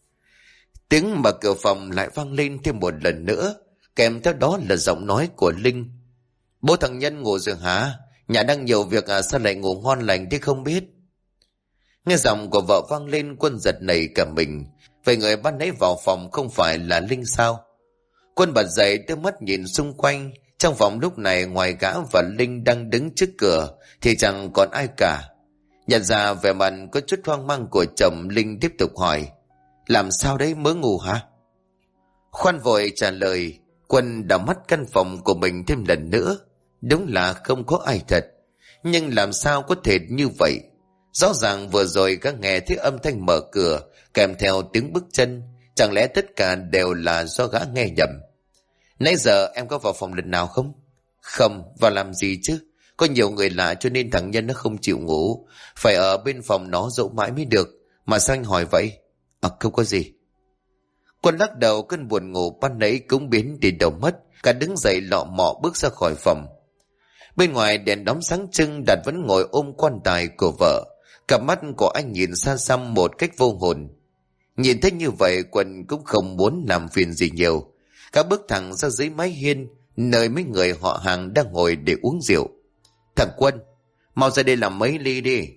Tiếng mở cửa phòng lại vang lên thêm một lần nữa, kèm theo đó là giọng nói của Linh: Bố thằng Nhân ngủ rồi hả? Nhà đang nhiều việc à, sao lại ngủ ngon lành thế không biết? Nghe giọng của vợ vang lên, Quân giật nảy cả mình. Vậy người ban nãy vào phòng không phải là Linh sao? Quân bật dậy đưa mắt nhìn xung quanh. Trong phòng lúc này ngoài gã và Linh đang đứng trước cửa thì chẳng còn ai cả. Nhận ra vẻ mặt có chút hoang mang của chồng, Linh tiếp tục hỏi: Làm sao đấy, mới ngủ hả? Khoan vội trả lời. Quân đảo mắt căn phòng của mình thêm lần nữa. Đúng là không có ai thật, nhưng làm sao có thể như vậy? Rõ ràng vừa rồi gã nghe thấy âm thanh mở cửa kèm theo tiếng bước chân. Chẳng lẽ tất cả đều là do gã nghe nhầm? Nãy giờ em có vào phòng lần nào không? Không, vào làm gì chứ? Có nhiều người lạ cho nên thằng Nhân nó không chịu ngủ, phải ở bên phòng nó dỗ mãi mới được. Mà sao anh hỏi vậy? Không có gì. Quân lắc đầu, cơn buồn ngủ ban nãy cũng biến đi đâu mất. Cả đứng dậy lọ mọ bước ra khỏi phòng. Bên ngoài đèn đóm sáng trưng, Đạt vẫn ngồi ôm quan tài của vợ. Cặp mắt của anh nhìn xa xăm một cách vô hồn. Nhìn thấy như vậy, Quân cũng không muốn làm phiền gì nhiều. Cả bước thẳng ra dưới mái hiên, nơi mấy người họ hàng đang ngồi để uống rượu. Thằng Quân, mau ra đây làm mấy ly đi.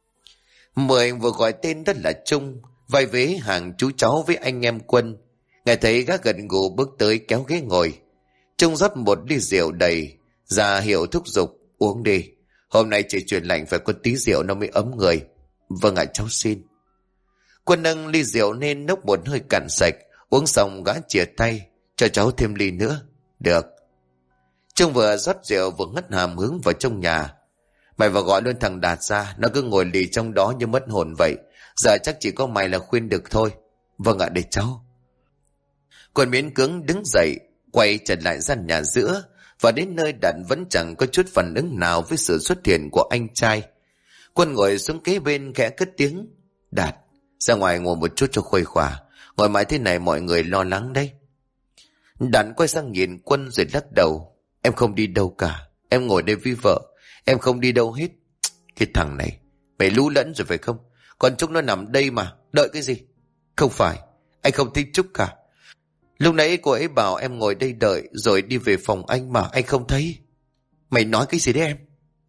Mười vừa gọi tên rất là Trung, vai vế hàng chú cháu với anh em Quân. Nghe thấy gã gần gù bước tới kéo ghế ngồi. Trung rót một ly rượu đầy, ra hiệu thúc giục: Uống đi, hôm nay trời chuyển lạnh phải có tí rượu nó mới ấm người. Vâng ạ, cháu xin. Quân nâng ly rượu nên nốc một hơi cạn sạch. Uống xong gã chìa tay: Cho cháu thêm ly nữa. Được. Trung vừa rót rượu vừa ngất hàm hướng vào trong nhà. Mày vào gọi luôn thằng Đạt ra, nó cứ ngồi lì trong đó như mất hồn vậy. Giờ chắc chỉ có mày là khuyên được thôi. Vâng ạ, để cháu. Quân miễn cưỡng đứng dậy, quay trở lại gian nhà giữa, và đến nơi Đạt vẫn chẳng có chút phản ứng nào với sự xuất hiện của anh trai. Quân ngồi xuống kế bên khẽ cất tiếng: Đạt, ra ngoài ngồi một chút cho khuây khỏa, ngồi mãi thế này mọi người lo lắng đấy. Đạt quay sang nhìn Quân rồi lắc đầu: Em không đi đâu cả, em ngồi đây với vợ, em không đi đâu hết. Cái thằng này, mày lú lẫn rồi phải không? Còn Trúc nó nằm đây mà, đợi cái gì? Không phải, anh không thích Trúc cả. Lúc nãy cô ấy bảo em ngồi đây đợi rồi đi về phòng anh mà anh không thấy. Mày nói cái gì đấy em?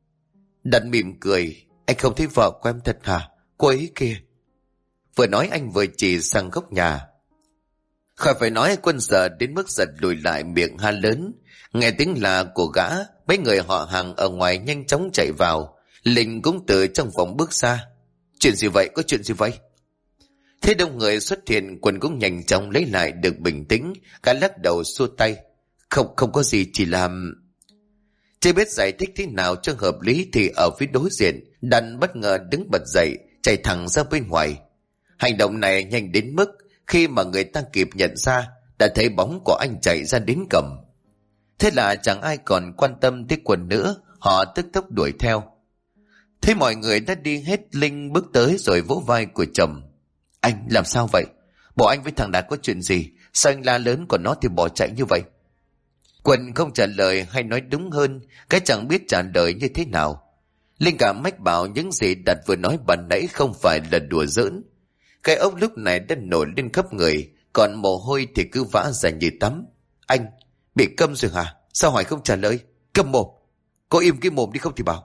Đạt mỉm cười: Anh không thấy vợ của em thật hả? Cô ấy kìa. Vừa nói anh vừa chỉ sang góc nhà. Khỏi phải nói, Quân sợ đến mức giật lùi lại, miệng ha lớn. Nghe tiếng là của gã, mấy người họ hàng ở ngoài nhanh chóng chạy vào. Linh cũng từ trong phòng bước ra. Chuyện gì vậy? Có chuyện gì vậy? Thế đông người xuất hiện, Quân cũng nhanh chóng lấy lại được bình tĩnh, cả lắc đầu xua tay. Không có gì, chỉ làm... Chưa biết giải thích thế nào cho hợp lý thì ở phía đối diện, Đàn bất ngờ đứng bật dậy, chạy thẳng ra bên ngoài. Hành động này nhanh đến mức khi mà người ta kịp nhận ra, đã thấy bóng của anh chạy ra đến cầm. Thế là chẳng ai còn quan tâm tới Quân nữa, họ tức tốc đuổi theo. Thế mọi người đã đi hết, Linh bước tới rồi vỗ vai của chồng. Anh làm sao vậy? Bộ anh với thằng Đạt có chuyện gì? Sao anh la lớn còn nó thì bỏ chạy như vậy? Quân không trả lời, hay nói đúng hơn, cái chẳng biết trả lời như thế nào. Linh cảm mách bảo những gì Đạt vừa nói ban nãy không phải là đùa giỡn. Cái ốc lúc này đã nổi lên khắp người, còn mồ hôi thì cứ vã ra như tắm. Anh bị câm rồi hả? Sao hỏi không trả lời? Câm mồm! Có im cái mồm đi không thì bảo.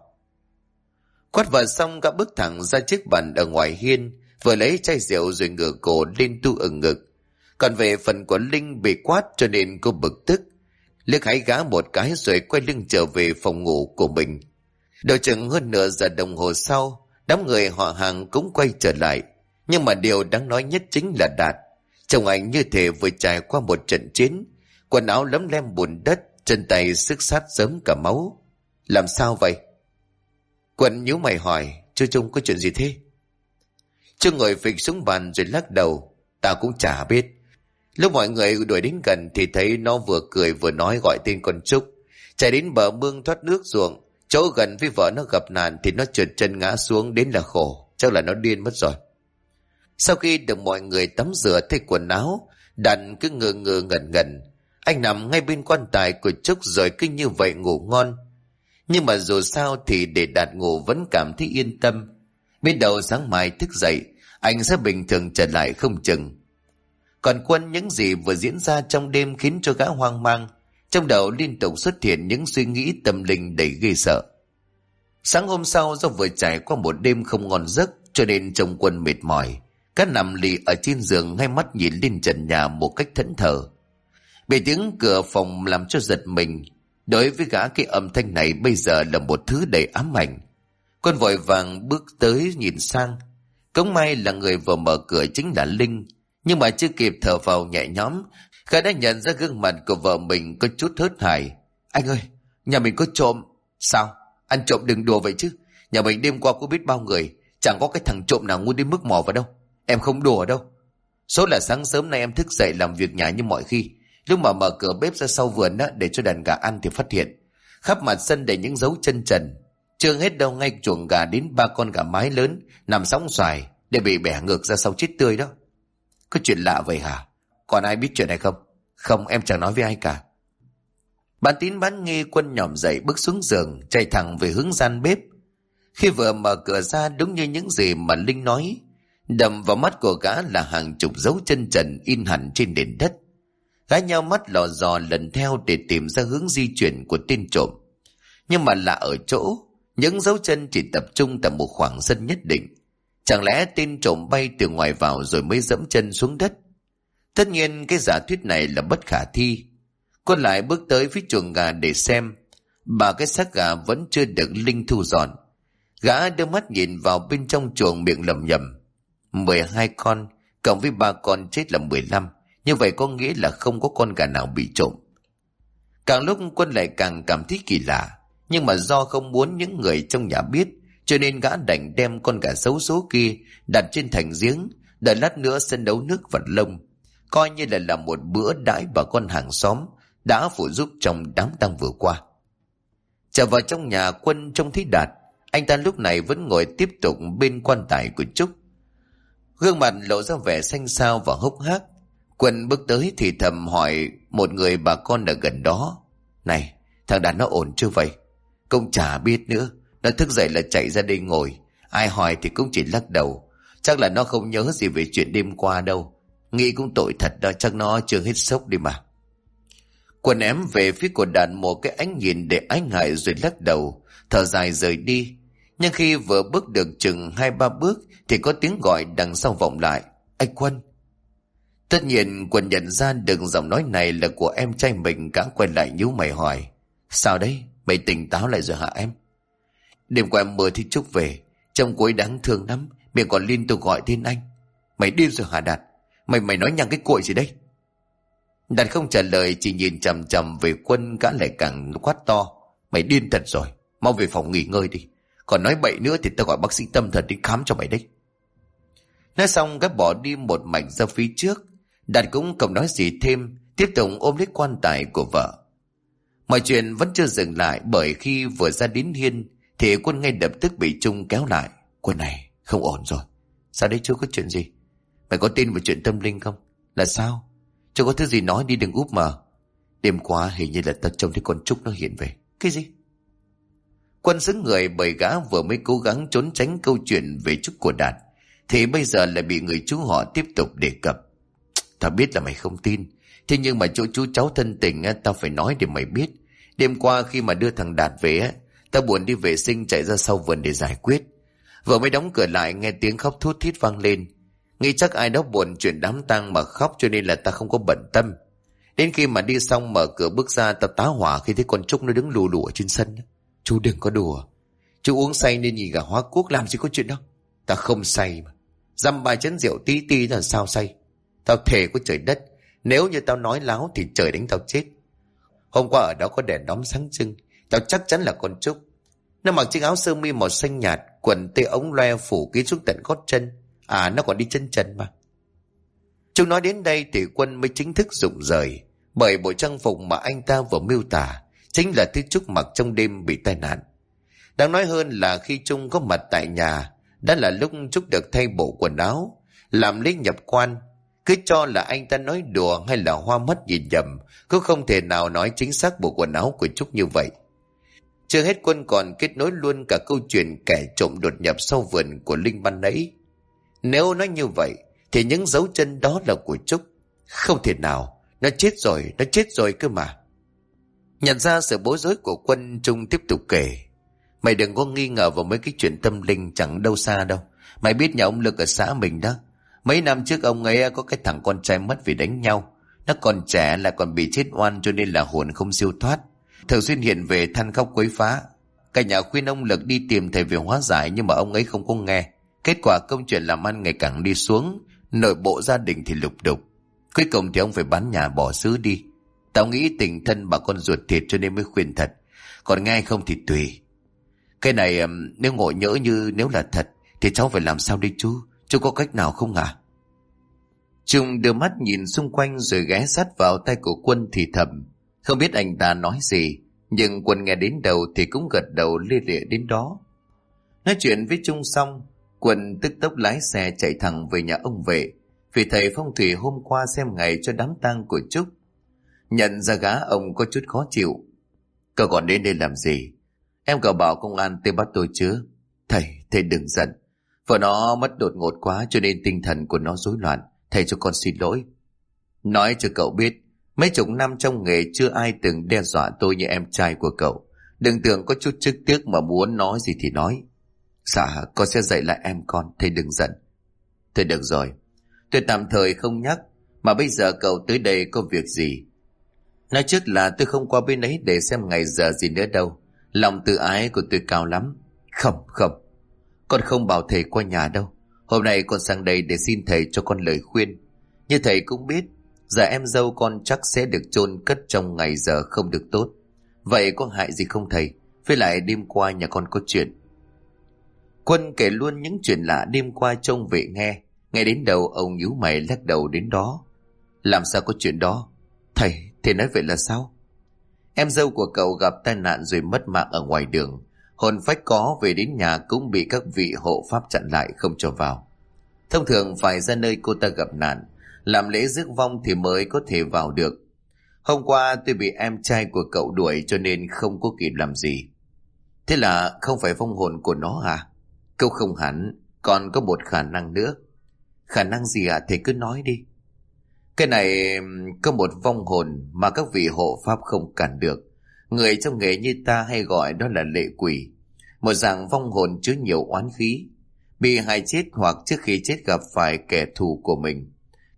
Quát vợ xong, gã bước thẳng ra chiếc bàn ở ngoài hiên, vừa lấy chai rượu rồi ngửa cổ lên tu ừng ngực. Còn về phần của Linh bị quát cho nên cô bực tức, liếc hái gã một cái rồi quay lưng trở về phòng ngủ của mình. Độ chừng hơn nửa giờ đồng hồ sau, đám người họ hàng cũng quay trở lại. Nhưng mà điều đáng nói nhất chính là Đạt. Trông anh như thể vừa trải qua một trận chiến, quần áo lấm lem bùn đất, chân tay xước sát rớm cả máu. Làm sao vậy? Quận nhíu mày hỏi, chú Trung có chuyện gì thế? Trung ngồi phịch xuống bàn rồi lắc đầu. Ta cũng chả biết. Lúc mọi người đuổi đến gần thì thấy nó vừa cười vừa nói gọi tên con Trúc. Chạy đến bờ mương thoát nước ruộng, chỗ gần với vợ nó gặp nạn thì nó trượt chân ngã xuống, đến là khổ, chắc là nó điên mất rồi. Sau khi được mọi người tắm rửa thay quần áo, Đàn cứ ngơ ngơ ngẩn ngẩn. Anh nằm ngay bên quan tài của Trúc rồi cứ như vậy ngủ ngon. Nhưng mà dù sao thì để Đạt ngủ vẫn cảm thấy yên tâm. Biết đầu sáng mai thức dậy, anh sẽ bình thường trở lại không chừng. Còn Quân, những gì vừa diễn ra trong đêm khiến cho gã hoang mang. Trong đầu liên tục xuất hiện những suy nghĩ tâm linh đầy ghê sợ. Sáng hôm sau, do vừa trải qua một đêm không ngon giấc cho nên trông Quân mệt mỏi. Gã nằm lì ở trên giường, hai mắt nhìn lên trần nhà một cách thẫn thờ. Bị tiếng cửa phòng làm cho giật mình. Đối với gã, cái âm thanh này bây giờ là một thứ đầy ám ảnh. Quân vội vàng bước tới nhìn sang. Cũng may là người vừa mở cửa chính là Linh. Nhưng mà chưa kịp thở vào nhẹ nhõm, gã đã nhận ra gương mặt của vợ mình có chút hớt hải. Anh ơi, nhà mình có trộm. Sao? Ăn trộm đừng đùa vậy chứ. Nhà mình đêm qua có biết bao người, chẳng có cái thằng trộm nào ngu đến mức mò vào đâu. Em không đùa đâu. Số là sáng sớm nay em thức dậy làm việc nhà như mọi khi. Lúc mà mở cửa bếp ra sau vườn á, để cho đàn gà ăn thì phát hiện khắp mặt sân đầy những dấu chân trần. Chưa hết đâu, ngay chuồng gà đến 3 con gà mái lớn nằm sóng xoài để bị bẻ ngược ra sau chết tươi đó. Có chuyện lạ vậy hả? Còn ai biết chuyện này không? Không, em chẳng nói với ai cả. Bán tín bán nghi, Quân nhỏm dậy bước xuống giường, chạy thẳng về hướng gian bếp. Khi vừa mở cửa ra, đúng như những gì mà Linh nói, đầm vào mắt của gã là hàng chục dấu chân trần in hẳn trên nền đất. Gã nhao mắt lò dò lần theo để tìm ra hướng di chuyển của tên trộm. Nhưng mà lạ ở chỗ, những dấu chân chỉ tập trung tại một khoảng sân nhất định. Chẳng lẽ tên trộm bay từ ngoài vào rồi mới dẫm chân xuống đất? Tất nhiên cái giả thuyết này là bất khả thi. Quân lại bước tới phía chuồng gà để xem. Ba cái xác gà vẫn chưa được Linh thu dọn. Gã đưa mắt nhìn vào bên trong chuồng, miệng lẩm nhẩm. 12 con, cộng với 3 con chết là 15. Như vậy có nghĩa là không có con gà nào bị trộm. Càng lúc Quân lại càng cảm thấy kỳ lạ. Nhưng mà do không muốn những người trong nhà biết, cho nên gã đành đem con gà xấu số kia đặt trên thành giếng, đợi lát nữa sẽ nấu nước vặt lông, coi như là làm một bữa đãi bà con hàng xóm đã phụ giúp trong đám tang vừa qua. Trở vào trong nhà, Quân trông thấy Đạt. Anh ta lúc này vẫn ngồi tiếp tục bên quan tài của Trúc, gương mặt lộ ra vẻ xanh xao và hốc hác. Quân bước tới thì thầm hỏi một người bà con ở gần đó. Này, thằng Đạt nó ổn chưa vậy? Cũng chả biết nữa. Nó thức dậy là chạy ra đây ngồi. Ai hỏi thì cũng chỉ lắc đầu. Chắc là nó không nhớ gì về chuyện đêm qua đâu. Nghĩ cũng tội thật đó, chắc nó chưa hết sốc đi mà. Quân ém về phía của Đạt một cái ánh nhìn để ái ngại rồi lắc đầu, thở dài rời đi. Nhưng khi vừa bước được chừng 2-3 bước thì có tiếng gọi đằng sau vọng lại. Anh Quân. Tất nhiên Quân nhận ra được giọng nói này là của em trai mình. Cả quay lại nhíu mày hỏi. Sao đấy? Mày tỉnh táo lại rồi hả em? Đêm qua em mơ thấy Trúc về, trông cô ấy đáng thương lắm, miệng còn liên tục gọi tên anh. Mày điên rồi hả Đạt? Mày nói nhăng cái cuội gì đây? Đạt không trả lời, chỉ nhìn chằm chằm về Quân. Gã lại càng quát to: Mày điên thật rồi, mau về phòng nghỉ ngơi đi. Còn nói bậy nữa thì tao gọi bác sĩ tâm thần đến khám cho mày đấy. Nói xong gã bỏ đi một mạch ra phía trước. Đạt cũng không nói gì thêm, tiếp tục ôm lấy quan tài của vợ. Mọi chuyện vẫn chưa dừng lại, bởi khi vừa ra đến hiên thì Quân ngay lập tức bị Trung kéo lại. Quân này không ổn rồi. Sao đấy chú, có chuyện gì? Mày có tin vào chuyện tâm linh không? Là sao? Chú có thứ gì nói đi, đừng úp mờ. Đêm qua hình như là tao trông thấy con Trúc nó hiện về. Cái gì? Quân sững người, bởi gã vừa mới cố gắng trốn tránh câu chuyện về Trúc của Đạt thì bây giờ lại bị người chú họ tiếp tục đề cập. Tao biết là mày không tin, thế nhưng mà chỗ chú cháu thân tình tao phải nói để mày biết. Đêm qua khi mà đưa thằng Đạt về tao buồn đi vệ sinh chạy ra sau vườn để giải quyết. Vừa mới đóng cửa lại nghe tiếng khóc thút thít vang lên. Nghĩ chắc ai đó buồn chuyện đám tang mà khóc, cho nên là tao không có bận tâm. Đến khi mà đi xong mở cửa bước ra, tao tá hỏa khi thấy con Trúc nó đứng lù lù ở trên sân. Chú đừng có đùa. Chú uống say nên nhìn gà hóa cuốc, làm gì có chuyện đó. Tao không say mà. Dăm ba chén rượu tí tí là sao say. Tao thề có trời đất, nếu như tao nói láo thì trời đánh tao chết. Hôm qua ở đó có đèn đóm sáng trưng, tao chắc chắn là con Trúc. Nó mặc chiếc áo sơ mi màu xanh nhạt, quần tây ống loe phủ kín xuống tận gót chân. À, nó còn đi chân trần mà. Chúng nói đến đây thì Quân mới chính thức rụng rời, bởi bộ trang phục mà anh ta vừa miêu tả chính là thứ Trúc mặc trong đêm bị tai nạn. Đáng nói hơn là khi Trung có mặt tại nhà, đã là lúc Trúc được thay bộ quần áo, làm lễ nhập quan. Cứ cho là anh ta nói đùa hay là hoa mắt nhìn nhầm, cũng không thể nào nói chính xác bộ quần áo của Trúc như vậy. Chưa hết, Quân còn kết nối luôn cả câu chuyện kẻ trộm đột nhập sau vườn của Linh ban nãy. Nếu nói như vậy thì những dấu chân đó là của Trúc. Không thể nào, nó chết rồi cơ mà. Nhận ra sự bối rối của Quân, Trung tiếp tục kể: Mày đừng có nghi ngờ vào mấy cái chuyện tâm linh, chẳng đâu xa đâu. Mày biết nhà ông Lực ở xã mình đó, mấy năm trước ông ấy có cái thằng con trai mất vì đánh nhau. Nó còn trẻ lại còn bị chết oan, cho nên là hồn không siêu thoát, thường xuyên hiện về than khóc quấy phá. Cả nhà khuyên ông Lực đi tìm thầy về hóa giải, nhưng mà ông ấy không có nghe. Kết quả công chuyện làm ăn ngày càng đi xuống, nội bộ gia đình thì lục đục. Cuối cùng thì ông phải bán nhà bỏ xứ đi. Tao nghĩ tình thân bà con ruột thịt cho nên mới khuyên thật, còn nghe không thì tùy. Cái này nếu ngộ nhỡ như nếu là thật thì cháu phải làm sao đây chú? Chú có cách nào không hả? Trung đưa mắt nhìn xung quanh rồi ghé sát vào tay của Quân thì thầm. Không biết anh ta nói gì, nhưng Quân nghe đến đầu thì cũng gật đầu lia lịa đến đó. Nói chuyện với Trung xong, Quân tức tốc lái xe chạy thẳng về nhà ông Vệ, vì thầy phong thủy hôm qua xem ngày cho đám tang của Trúc. Nhận ra gã, ông có chút khó chịu. Cậu còn đến đây làm gì? Em cậu bảo công an tới bắt tôi chứ? Thầy đừng giận. Vợ nó mất đột ngột quá cho nên tinh thần của nó rối loạn. Thầy cho con xin lỗi. Nói cho cậu biết, mấy chục năm trong nghề chưa ai từng đe dọa tôi như em trai của cậu. Đừng tưởng có chút chức tiếc mà muốn nói gì thì nói. Dạ, con sẽ dạy lại em con, thầy đừng giận. Thôi được rồi, tôi tạm thời không nhắc, mà bây giờ cậu tới đây có việc gì? Nói trước là tôi không qua bên ấy để xem ngày giờ gì nữa đâu. Lòng tự ái của tôi cao lắm. Không, con không bảo thầy qua nhà đâu. Hôm nay con sang đây để xin thầy cho con lời khuyên. Như thầy cũng biết, giờ em dâu con chắc sẽ được chôn cất trong ngày giờ không được tốt. Vậy có hại gì không thầy? Với lại đêm qua nhà con có chuyện. Quân kể luôn những chuyện lạ đêm qua trông Vệ nghe. Nghe đến đầu ông nhíu mày lắc đầu đến đó. Làm sao có chuyện đó? Thầy nói vậy là sao? Em dâu của cậu gặp tai nạn rồi mất mạng ở ngoài đường. Hồn phách có về đến nhà cũng bị các vị hộ pháp chặn lại không cho vào. Thông thường phải ra nơi cô ta gặp nạn, làm lễ rước vong thì mới có thể vào được. Hôm qua tôi bị em trai của cậu đuổi cho nên không có kịp làm gì. Thế là không phải vong hồn của nó à? Cậu không hẳn, còn có một khả năng nữa. Khả năng gì ạ? Thầy cứ nói đi. Cái này có một vong hồn mà các vị hộ pháp không cản được. Người trong nghề như ta hay gọi đó là lệ quỷ. Một dạng vong hồn chứa nhiều oán khí, bị hại chết hoặc trước khi chết gặp phải kẻ thù của mình.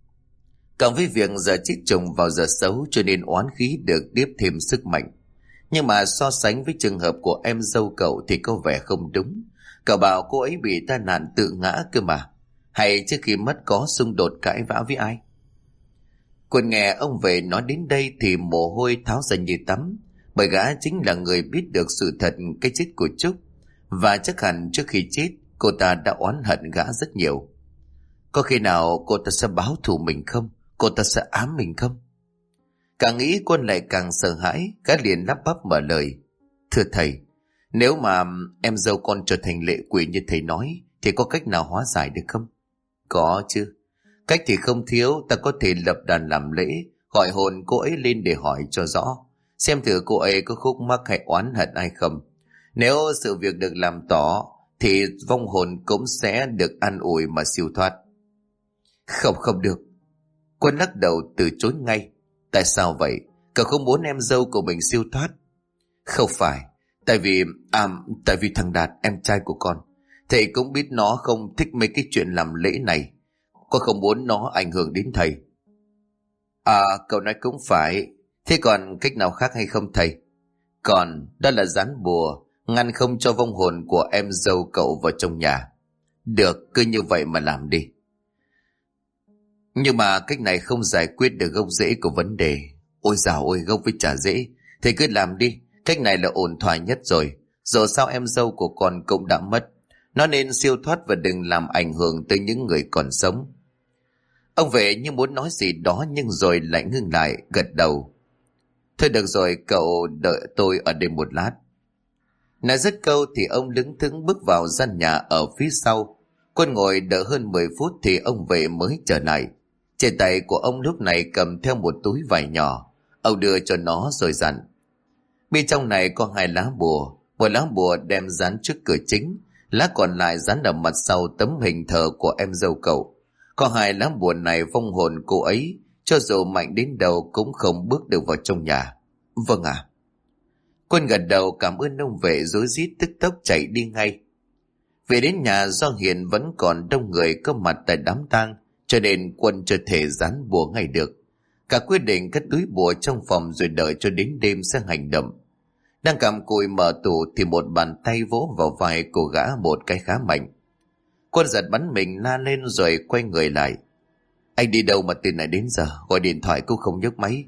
Cộng với việc giờ chết trùng vào giờ xấu cho nên oán khí được tiếp thêm sức mạnh. Nhưng mà so sánh với trường hợp của em dâu cậu thì có vẻ không đúng. Cậu bảo cô ấy bị tai nạn tự ngã cơ mà. hay trước khi mất có xung đột cãi vã với ai? Quân nghe ông về nói đến đây thì mồ hôi tháo ra như tắm, bởi gã chính là người biết được sự thật cái chết của Trúc, và chắc hẳn trước khi chết cô ta đã oán hận gã rất nhiều. Có khi nào cô ta sẽ báo thù mình không? Cô ta sẽ ám mình không? Càng nghĩ Quân lại càng sợ hãi, gã liền lắp bắp mở lời. Thưa thầy, nếu mà em dâu con trở thành lệ quỷ như thầy nói thì có cách nào hóa giải được không? Có chứ. Cách thì không thiếu, ta có thể lập đàn làm lễ, gọi hồn cô ấy lên để hỏi cho rõ, xem thử cô ấy có khúc mắc hay oán hận hay không. Nếu sự việc được làm tỏ thì vong hồn cũng sẽ được an ủi mà siêu thoát. Không được. Quân lắc đầu từ chối ngay. Tại sao vậy? Cậu không muốn em dâu của mình siêu thoát? Không phải. Tại vì thằng Đạt, em trai của con, thầy cũng biết nó không thích mấy cái chuyện làm lễ này. Con không muốn nó ảnh hưởng đến thầy. Cậu nói cũng phải. Thế còn cách nào khác hay không thầy? Còn, đó là dán bùa, ngăn không cho vong hồn của em dâu cậu vào trong nhà. Được, cứ như vậy mà làm đi. Nhưng mà cách này không giải quyết được gốc rễ của vấn đề. Ôi dào ôi, gốc với chả dễ. Thầy cứ làm đi, cách này là ổn thỏa nhất rồi. Dù sao em dâu của con cũng đã mất. Nó nên siêu thoát và đừng làm ảnh hưởng tới những người còn sống. Ông vệ như muốn nói gì đó nhưng rồi lại ngưng lại, gật đầu. Thôi được rồi, cậu đợi tôi ở đây một lát. Nói dứt câu thì ông lững thững bước vào gian nhà ở phía sau. Quân ngồi đợi hơn 10 phút thì ông vệ mới trở lại. Trên tay của ông lúc này cầm theo một túi vải nhỏ. Ông đưa cho nó rồi dặn. Bên trong này có 2 lá bùa. Một lá bùa đem dán trước cửa chính, lá còn lại dán ở mặt sau tấm hình thờ của em dâu cậu. Có 2 lá bùa này vong hồn cô ấy cho dù mạnh đến đâu cũng không bước được vào trong nhà. Vâng ạ. Quân gật đầu cảm ơn ông vệ, rối rít tức tốc chạy đi ngay. Về đến nhà do hiện vẫn còn đông người có mặt tại đám tang, cho nên Quân chưa thể dán bùa ngay được. Cả quyết định cất túi bùa trong phòng rồi đợi cho đến đêm sẽ hành động. Đang cặm cụi mở tủ thì một bàn tay vỗ vào vai của gã một cái khá mạnh. Quân giật bắn mình la lên rồi quay người lại. Anh đi đâu mà từ nãy đến giờ gọi điện thoại cũng không nhấc máy?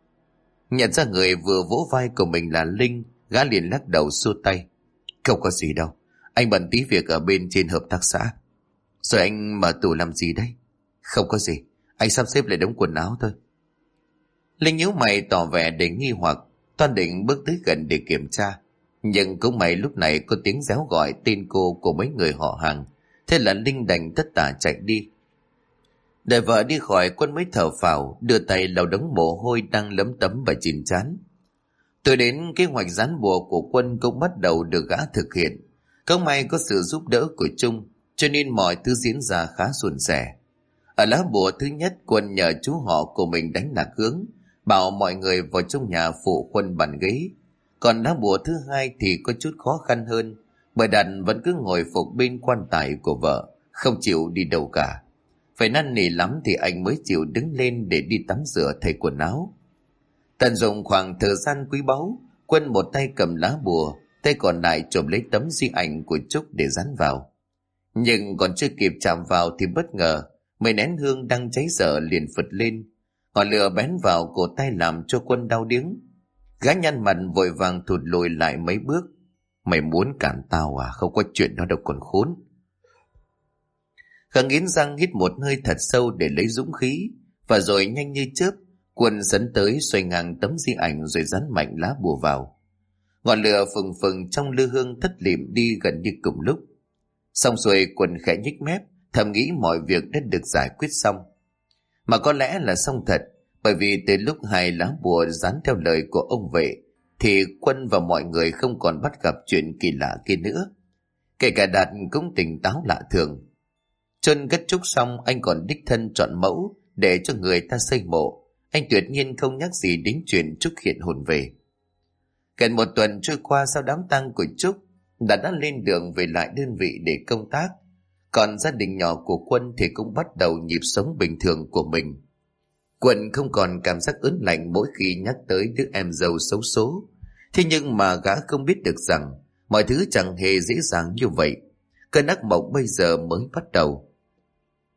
Nhận ra người vừa vỗ vai của mình là Linh, gã liền lắc đầu xua tay. Không có gì đâu, anh bận tí việc ở bên trên hợp tác xã. Rồi anh mở tủ làm gì đấy? Không có gì, anh sắp xếp lại đống quần áo thôi. Linh nhíu mày tỏ vẻ để nghi hoặc, toan định bước tới gần để kiểm tra. Nhưng cũng may lúc này có tiếng réo gọi tên cô của mấy người họ hàng. Thế là Linh đành tất tả chạy đi. Đợi vợ đi khỏi, Quân mới thở phào, đưa tay lau đống mồ hôi đang lấm tấm và chìm chán. Tôi đến kế hoạch dán bùa của Quân cũng bắt đầu được gã thực hiện. Không may có sự giúp đỡ của Trung, cho nên mọi thứ diễn ra khá suôn sẻ. Ở lá bùa thứ nhất, Quân nhờ chú họ của mình đánh lạc hướng, bảo mọi người vào trong nhà phụ Quân bàn ghế. Còn lá bùa thứ hai thì có chút khó khăn hơn, bởi Đạt vẫn cứ ngồi phục bên quan tài của vợ, không chịu đi đâu cả. Phải năn nỉ lắm thì anh mới chịu đứng lên để đi tắm rửa thay quần áo. Tận dụng khoảng thời gian quý báu, Quân một tay cầm lá bùa, tay còn lại chộp lấy tấm di ảnh của Trúc để dán vào. Nhưng còn chưa kịp chạm vào thì bất ngờ mấy nén hương đang cháy dở liền phật lên. Ngọn lửa bén vào cổ tay làm cho Quân đau điếng. Gã nhăn mặt vội vàng thụt lùi lại mấy bước. Mày muốn cản tao à? Không có chuyện đó đâu còn khốn. Gã nghiến răng hít một hơi thật sâu để lấy dũng khí, và rồi nhanh như chớp Quân dẫn tới xoay ngang tấm di ảnh rồi dán mạnh lá bùa vào. Ngọn lửa phừng phừng trong lư hương thất liệm đi gần như cùng lúc. Xong xuôi, Quân khẽ nhếch mép, thầm nghĩ mọi việc đã được giải quyết xong. Mà có lẽ là xong thật, bởi vì từ lúc 2 lá bùa dán theo lời của ông vệ thì Quân và mọi người không còn bắt gặp chuyện kỳ lạ kia nữa. Kể cả Đạt cũng tỉnh táo lạ thường. Chôn cất Trúc xong, anh còn đích thân chọn mẫu để cho người ta xây mộ. Anh tuyệt nhiên không nhắc gì đến chuyện Trúc hiện hồn về. Gần 1 tuần trôi qua sau đám tang của Trúc, Đạt đã lên đường về lại đơn vị để công tác. Còn gia đình nhỏ của Quân thì cũng bắt đầu nhịp sống bình thường của mình. Quân không còn cảm giác ớn lạnh mỗi khi nhắc tới đứa em dâu xấu số. Thế nhưng mà gã không biết được rằng mọi thứ chẳng hề dễ dàng như vậy. Cơn ác mộng bây giờ mới bắt đầu.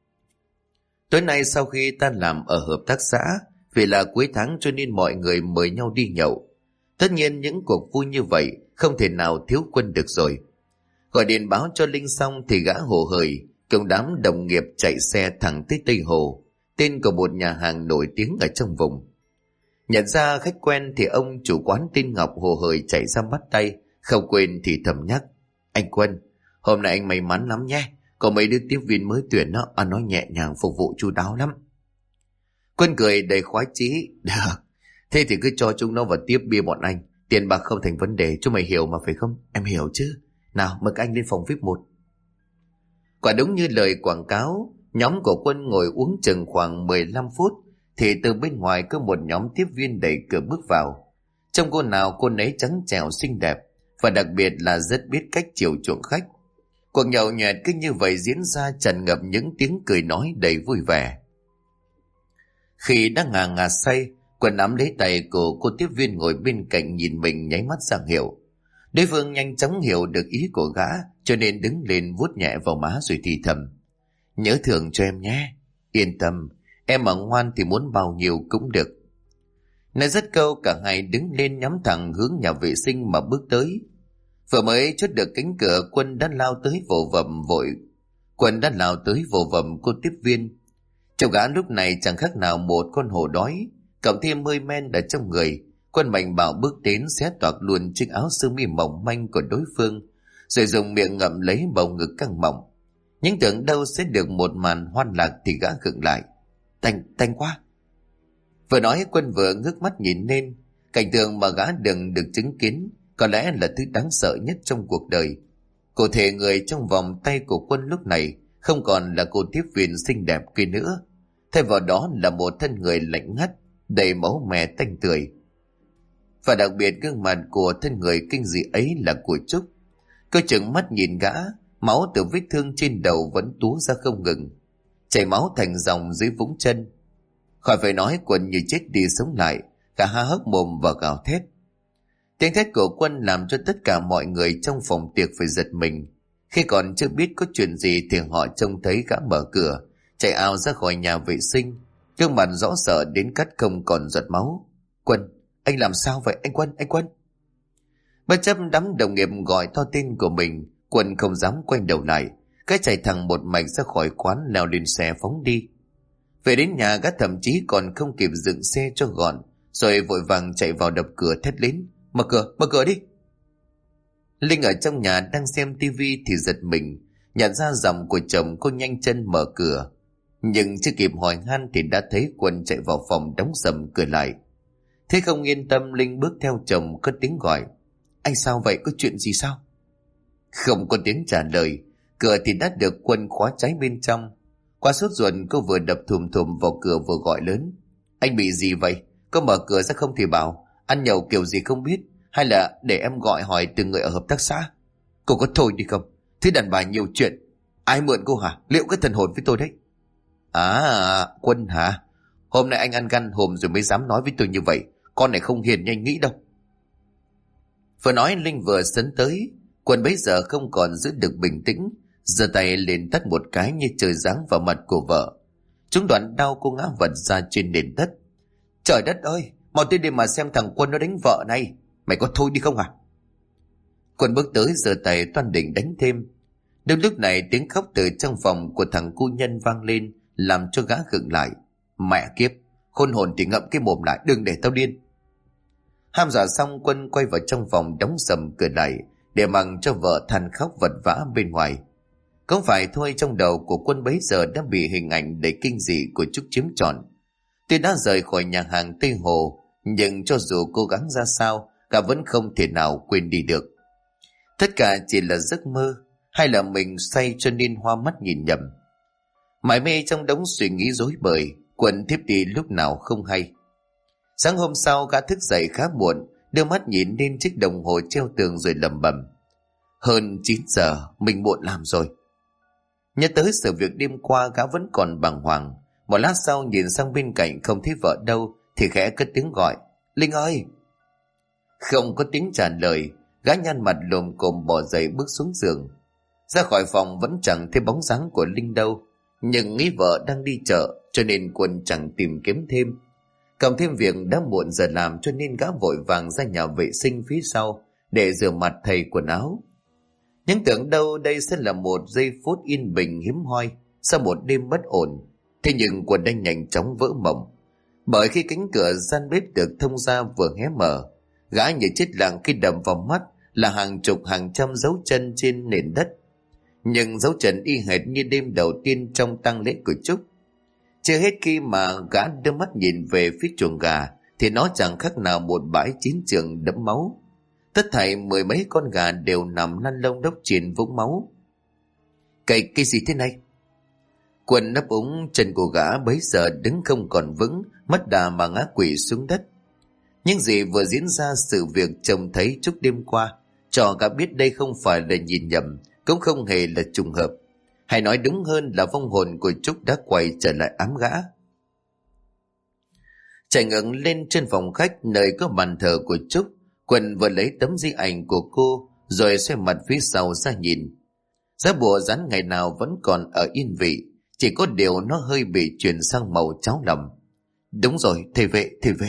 Tối nay sau khi tan làm ở hợp tác xã, vì là cuối tháng cho nên mọi người mời nhau đi nhậu. Tất nhiên những cuộc vui như vậy không thể nào thiếu Quân được rồi. Gọi điện báo cho Linh xong thì gã hồ hởi cùng đám đồng nghiệp chạy xe thẳng tới Tây Hồ, tên của một nhà hàng nổi tiếng ở trong vùng. Nhận ra khách quen thì ông chủ quán tên Ngọc hồ hởi chạy ra bắt tay, không quên thì thầm nhắc: Anh Quân, hôm nay anh may mắn lắm nhé, có mấy đứa tiếp viên mới tuyển đó, ăn nói nhẹ nhàng, phục vụ chu đáo lắm. Quân cười đầy khoái chí: Được, thế thì cứ cho chúng nó vào tiếp bia bọn anh, tiền bạc không thành vấn đề, chúng mày hiểu mà phải không? Em hiểu chứ. Nào mời các anh lên phòng VIP 1. Quả đúng như lời quảng cáo, nhóm của Quân ngồi uống chừng khoảng 15 phút thì từ bên ngoài có một nhóm tiếp viên đẩy cửa bước vào. Trông cô nào cô nấy trắng trẻo xinh đẹp, và đặc biệt là rất biết cách chiều chuộng khách. Cuộc nhậu nhẹt cứ như vậy diễn ra, tràn ngập những tiếng cười nói đầy vui vẻ. Khi đã ngà say, Quân nắm lấy tay của cô tiếp viên ngồi bên cạnh, nhìn mình nháy mắt ra hiệu. Đối phương nhanh chóng hiểu được ý của gã, cho nên đứng lên vuốt nhẹ vào má rồi thì thầm: Nhớ thưởng cho em nhé. Yên tâm, em mà ngoan thì muốn bao nhiêu cũng được. Nói dứt câu, cả hai đứng lên nhắm thẳng hướng nhà vệ sinh mà bước tới. Vừa mới chốt được cánh cửa, Quân đã lao tới vồ vầm cô tiếp viên. Trong gã lúc này chẳng khác nào một con hổ đói, cộng thêm hơi men ở trong người. Quân mạnh bạo bước đến xé toạc luôn chiếc áo sơ mi mỏng manh của đối phương, rồi dùng miệng ngậm lấy bầu ngực căng mỏng. Nhưng tưởng đâu sẽ được một màn hoan lạc thì gã khựng lại. Tanh quá. Vừa nói, Quân vừa ngước mắt nhìn lên. Cảnh tượng mà gã đừng được chứng kiến có lẽ là thứ đáng sợ nhất trong cuộc đời. Cụ thể người trong vòng tay của Quân lúc này không còn là cô tiếp viên xinh đẹp kia nữa, thay vào đó là một thân người lạnh ngắt, đầy máu me tanh tưởi. Và đặc biệt gương mặt của thân người kinh dị ấy là của Trúc. Cô trừng mắt nhìn gã, máu từ vết thương trên đầu vẫn túa ra không ngừng, chảy máu thành dòng dưới vũng chân. Khỏi phải nói, Quân như chết đi sống lại, cả há hốc mồm và gào thét. Tiếng thét của Quân làm cho tất cả mọi người trong phòng tiệc phải giật mình. Khi còn chưa biết có chuyện gì thì họ trông thấy gã mở cửa, chạy ào ra khỏi nhà vệ sinh, gương mặt rõ sợ đến cắt không còn giọt máu. Quân, anh làm sao vậy? Anh Quân. Bất chấp đám đồng nghiệp gọi to tên của mình, Quân không dám quay đầu lại, cái chạy thẳng một mạch ra khỏi quán, leo lên xe phóng đi. Về đến nhà, gã thậm chí còn không kịp dựng xe cho gọn, rồi vội vàng chạy vào đập cửa thét lên: Mở cửa đi. Linh ở trong nhà đang xem tivi thì giật mình, nhận ra giọng của chồng. Cô nhanh chân mở cửa, nhưng chưa kịp hỏi han thì đã thấy Quân chạy vào phòng đóng sầm cửa lại. Thế không yên tâm, Linh bước theo chồng cất tiếng gọi: Anh sao vậy, có chuyện gì sao? Không có tiếng trả lời, cửa thì đã được Quân khóa trái bên trong. Qua sốt ruột, cô vừa đập thùm thùm vào cửa vừa gọi lớn: Anh bị gì vậy? Có mở cửa ra không thì bảo. Ăn nhậu kiểu gì không biết, hay là để em gọi hỏi từ người ở hợp tác xã? Cô có thôi đi không? Thế đàn bà nhiều chuyện. Ai mượn cô hả? Liệu cái thần hồn với tôi đấy. À, Quân hả? Hôm nay anh ăn gan hùm rồi mới dám nói với tôi như vậy. Con này không hiền như anh nghĩ đâu. Vừa nói, Linh vừa sấn tới. Quân bấy giờ không còn giữ được bình tĩnh, giơ tay lên tát một cái như trời giáng vào mặt của vợ. Chúng đoạn đau, cô ngã vật ra trên nền đất. Trời đất ơi, mau tới đây mà xem thằng Quân nó đánh vợ này. Mày có thôi đi không hả? Quân bước tới giơ tay toan định đánh thêm. Đúng lúc này, tiếng khóc từ trong phòng của thằng cu nhân vang lên, làm cho gã khựng lại. Mẹ kiếp, khôn hồn thì ngậm cái mồm lại, đừng để tao điên. Ham dọa xong, Quân quay vào trong phòng đóng sầm cửa lại, để mặc cho vợ than khóc vật vã bên ngoài. Không phải thôi, trong đầu của Quân bấy giờ đã bị hình ảnh đầy kinh dị của Trúc chiếm trọn. Tuy đã rời khỏi nhà hàng Tây Hồ, nhưng cho dù cố gắng ra sao, cả vẫn không thể nào quên đi được. Tất cả chỉ là giấc mơ, hay là mình say cho nên hoa mắt nhìn nhầm. Mải mê trong đống suy nghĩ rối bời, Quân thiếp đi lúc nào không hay. Sáng hôm sau, gã thức dậy khá muộn, đưa mắt nhìn lên chiếc đồng hồ treo tường rồi lẩm bẩm: Hơn 9 giờ, mình muộn làm rồi. Nhớ tới sự việc đêm qua, gã vẫn còn bàng hoàng. Một lát sau, nhìn sang bên cạnh không thấy vợ đâu thì khẽ cất tiếng gọi: Linh ơi! Không có tiếng trả lời, gã nhăn mặt lồm cồm bỏ dậy bước xuống giường. Ra khỏi phòng vẫn chẳng thấy bóng dáng của Linh đâu, nhưng nghĩ vợ đang đi chợ cho nên Quân chẳng tìm kiếm thêm. Cộng thêm việc đã muộn giờ làm cho nên gã vội vàng ra nhà vệ sinh phía sau để rửa mặt thay quần áo. Nhưng tưởng đâu đây sẽ là một giây phút yên bình hiếm hoi sau một đêm bất ổn. Thế nhưng Quân đã nhanh chóng vỡ mộng, bởi khi cánh cửa gian bếp được thông ra vừa hé mở, gã như chết lặng khi đập vào mắt là hàng chục hàng trăm dấu chân trên nền đất. Nhưng dấu chân y hệt như đêm đầu tiên trong tang lễ của Trúc. Chưa hết khi mà gã đưa mắt nhìn về phía chuồng gà thì nó chẳng khác nào một bãi chiến trường đẫm máu. Tất thảy 10 mấy con gà đều nằm lăn lông đốc trên vũng máu. Cái gì thế này? Quân nấp úng, chân của gã bấy giờ đứng không còn vững, mất đà mà ngã quỵ xuống đất. Nhưng gì vừa diễn ra sự việc trông thấy Trúc đêm qua cho gã biết đây không phải là nhìn nhầm, cũng không hề là trùng hợp. Hay nói đúng hơn là vong hồn của Trúc đã quay trở lại ám gã. Chạy ngẩng lên trên phòng khách nơi có bàn thờ của Trúc, Quân vừa lấy tấm di ảnh của cô rồi xoay mặt phía sau ra nhìn. Giá bùa dán ngày nào vẫn còn ở yên vị, chỉ có điều nó hơi bị chuyển sang màu cháo lòng. Đúng rồi, thầy vệ.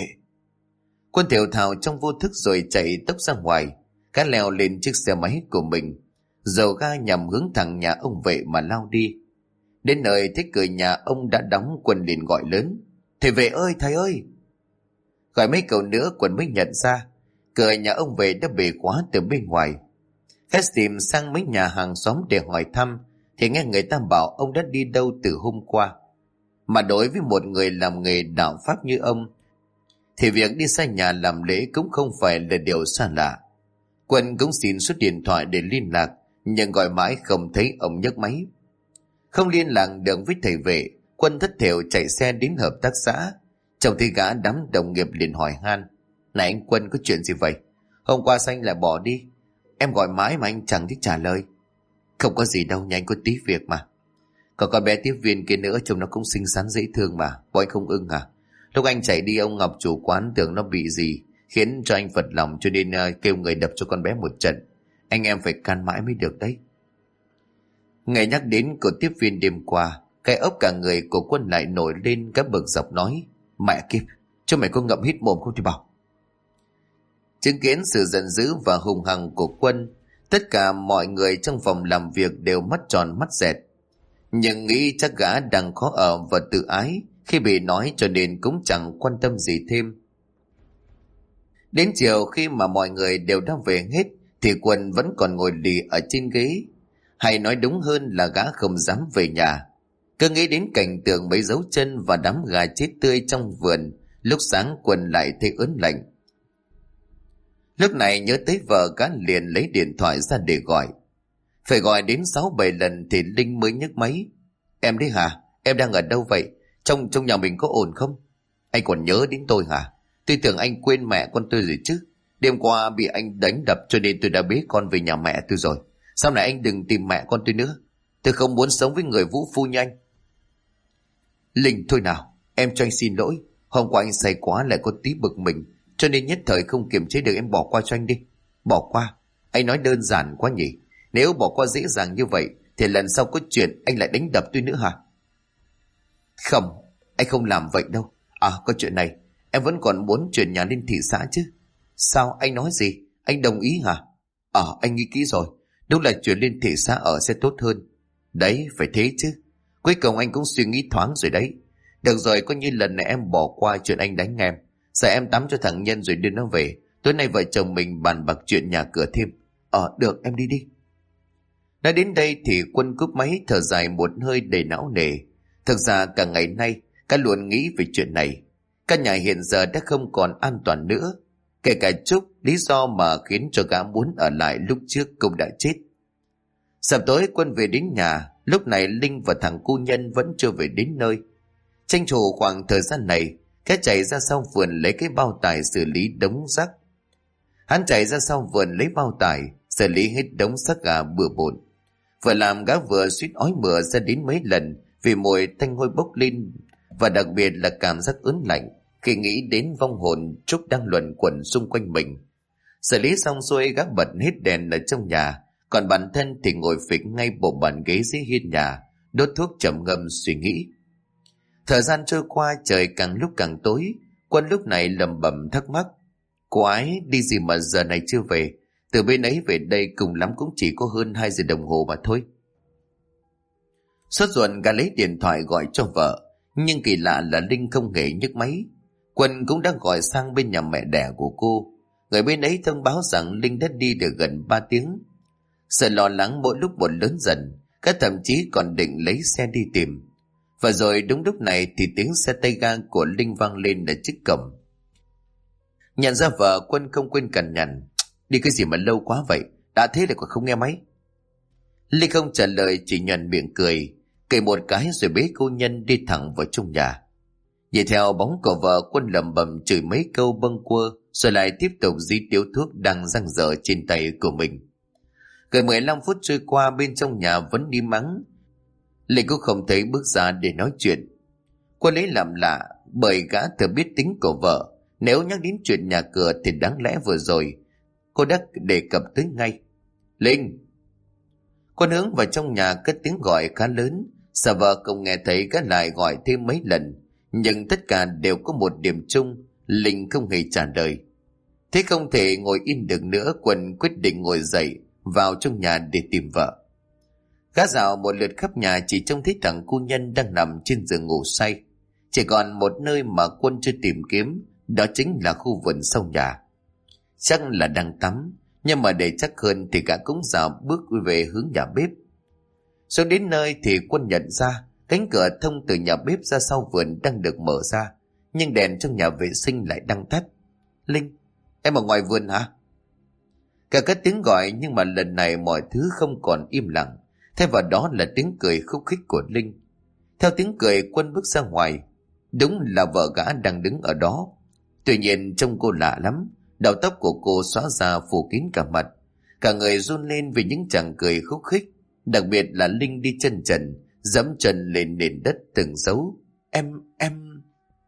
Quân thều thào trong vô thức rồi chạy tốc ra ngoài. Gã leo lên chiếc xe máy của mình, dầu ga nhằm hướng thẳng nhà ông vệ mà lao đi. Đến nơi thấy cửa nhà ông đã đóng, Quân liền gọi lớn: Thầy vệ ơi, thầy ơi! Gọi mấy câu nữa Quân mới nhận ra cửa nhà ông vệ đã bị khóa từ bên ngoài. Khách tìm sang mấy nhà hàng xóm để hỏi thăm thì nghe người ta bảo ông đã đi đâu từ hôm qua. Mà đối với một người làm nghề đạo pháp như ông thì việc đi xa nhà làm lễ cũng không phải là điều xa lạ. Quân cũng xin số điện thoại để liên lạc, nhưng gọi mãi không thấy ông nhấc máy. Không liên lạc được với thầy vệ, Quân thất thểu chạy xe đến hợp tác xã. Trong khi gã đám đồng nghiệp liền hỏi han: Này anh Quân, có chuyện gì vậy? Hôm qua sao anh lại bỏ đi? Em gọi mãi mà anh chẳng thích trả lời. Không có gì đâu, nhà anh có tí việc mà. Còn con bé tiếp viên kia nữa, trông nó cũng xinh xắn dễ thương mà, bộ anh không ưng à? Lúc anh chạy đi, ông Ngọc chủ quán tưởng nó bị gì khiến cho anh phật lòng, cho nên kêu người đập cho con bé một trận. Anh em phải can mãi mới được đấy. Ngày nhắc đến của tiếp viên đêm qua, cái ốc cả người của Quân lại nổi lên các bực dọc nói: Mẹ kiếp, cho mày có ngậm hít mồm không thì bảo. Chứng kiến sự giận dữ và hung hăng của Quân, tất cả mọi người trong phòng làm việc đều mắt tròn mắt dẹt. Nhưng nghĩ chắc gã đang khó ở và tự ái khi bị nói, cho nên cũng chẳng quan tâm gì thêm. Đến chiều khi mà mọi người đều đã về hết thì Quân vẫn còn ngồi lì ở trên ghế. Hay nói đúng hơn là gã không dám về nhà. Cứ nghĩ đến cảnh tượng mấy dấu chân và đám gà chết tươi trong vườn. Lúc sáng Quân lại thấy ớn lạnh. Lúc này nhớ tới vợ, gã liền lấy điện thoại ra để gọi. Phải gọi đến 6-7 lần thì Linh mới nhấc máy. Em đấy hả? Em đang ở đâu vậy? Trong nhà mình có ổn không? Anh còn nhớ đến tôi hả? Tôi tưởng anh quên mẹ con tôi rồi chứ. Đêm qua bị anh đánh đập cho nên tôi đã bế con về nhà mẹ tôi rồi. Sau này anh đừng tìm mẹ con tôi nữa. Tôi không muốn sống với người vũ phu như anh. Linh, thôi nào, em cho anh xin lỗi. Hôm qua anh say quá lại có tí bực mình, cho nên nhất thời không kiềm chế được, em bỏ qua cho anh đi. Bỏ qua? Anh nói đơn giản quá nhỉ. Nếu bỏ qua dễ dàng như vậy thì lần sau có chuyện anh lại đánh đập tôi nữa hả? Không, anh không làm vậy đâu. À, có chuyện này, em vẫn còn muốn chuyển nhà lên thị xã chứ. Sao, anh nói gì? Anh đồng ý hả? Anh nghĩ kỹ rồi. Đúng là chuyển lên thị xã ở sẽ tốt hơn. Đấy, phải thế chứ. Cuối cùng anh cũng suy nghĩ thoáng rồi đấy. Được rồi, coi như lần này em bỏ qua chuyện anh đánh em. Giờ em tắm cho thằng Nhân rồi đưa nó về. Tối nay vợ chồng mình bàn bạc chuyện nhà cửa thêm. Được, em đi đi. Nói đến đây thì Quân cúp máy, thở dài một hơi đầy não nề. Thực ra cả ngày nay cả luôn nghĩ về chuyện này. Căn nhà hiện giờ đã không còn an toàn nữa. Kể cả Trúc, lý do mà khiến cho gã muốn ở lại lúc trước cũng đã chết. Sắp tối Quân về đến nhà. Lúc này Linh và thằng cu Nhân vẫn chưa về đến nơi. Tranh thủ khoảng thời gian này, cái chạy ra sau vườn lấy cái bao tải xử lý đống rác. Hắn chạy ra sau vườn lấy bao tải xử lý hết đống xác gà bừa bộn. Vừa làm gã vừa suýt ói mửa ra đến mấy lần vì mùi tanh hôi bốc lên, và đặc biệt là cảm giác ớn lạnh khi nghĩ đến vong hồn Trúc đang luẩn quẩn xung quanh mình. Xử lý xong xuôi, gã bật hết đèn ở trong nhà, còn bản thân thì ngồi phịch ngay bộ bàn ghế dưới hiên nhà, đốt thuốc trầm ngâm suy nghĩ. Thời gian trôi qua, trời càng lúc càng tối. Quân lúc này lẩm bẩm thắc mắc: Quái, đi gì mà giờ này chưa về? Từ bên ấy về đây cùng lắm cũng chỉ có hơn 2 giờ đồng hồ mà thôi. Sốt ruột gã lấy điện thoại gọi cho vợ, nhưng kỳ lạ là Linh không hề nhấc máy. Quân cũng đã gọi sang bên nhà mẹ đẻ của cô. Người bên ấy thông báo rằng Linh đã đi được gần 3 tiếng. Sợ lo lắng mỗi lúc một lớn dần, các thậm chí còn định lấy xe đi tìm. Và rồi đúng lúc này thì tiếng xe tay ga của Linh vang lên ở trước cổng. Nhận ra vợ, Quân không quên cằn nhằn: Đi cái gì mà lâu quá vậy, đã thế lại còn không nghe máy. Linh không trả lời, chỉ nhoẻn miệng cười một cái rồi bế cô Nhân đi thẳng vào trong nhà. Nhìn theo bóng của vợ, Quân lẩm bẩm chửi mấy câu bâng quơ, rồi lại tiếp tục rít điếu thuốc đang giăng dở trên tay của mình. Gần 15 phút trôi qua, bên trong nhà vẫn đi mắng. Linh cũng không thấy bước ra để nói chuyện. Quân lấy làm lạ, bởi gã thừa biết tính của vợ. Nếu nhắc đến chuyện nhà cửa thì đáng lẽ vừa rồi cô đã đề cập tới ngay. Linh! Quân hướng vào trong nhà cất tiếng gọi khá lớn. Sợ vợ không nghe thấy, gã lại gọi thêm mấy lần, nhưng tất cả đều có một điểm chung: Linh không hề trả lời. Thế không thể ngồi im được nữa, Quân quyết định ngồi dậy vào trong nhà để tìm vợ. Gã dạo một lượt khắp nhà, chỉ trông thấy thằng cu Nhân đang nằm trên giường ngủ say. Chỉ còn một nơi mà Quân chưa tìm kiếm, đó chính là khu vườn sau nhà. Chắc là đang tắm, nhưng mà để chắc hơn thì gã cũng dạo bước về hướng nhà bếp. Xuống đến nơi thì Quân nhận ra cánh cửa thông từ nhà bếp ra sau vườn đang được mở ra, nhưng đèn trong nhà vệ sinh lại đang tắt. Linh, em ở ngoài vườn hả? Cả cất tiếng gọi, nhưng mà lần này mọi thứ không còn im lặng. Thay vào đó là tiếng cười khúc khích của Linh. Theo tiếng cười, Quân bước ra ngoài. Đúng là vợ gã đang đứng ở đó. Tuy nhiên trông cô lạ lắm. Đầu tóc của cô xõa ra phủ kín cả mặt. Cả người run lên vì những chàng cười khúc khích. Đặc biệt là Linh đi chân trần, dẫm chân lên nền đất từng dấu. Em...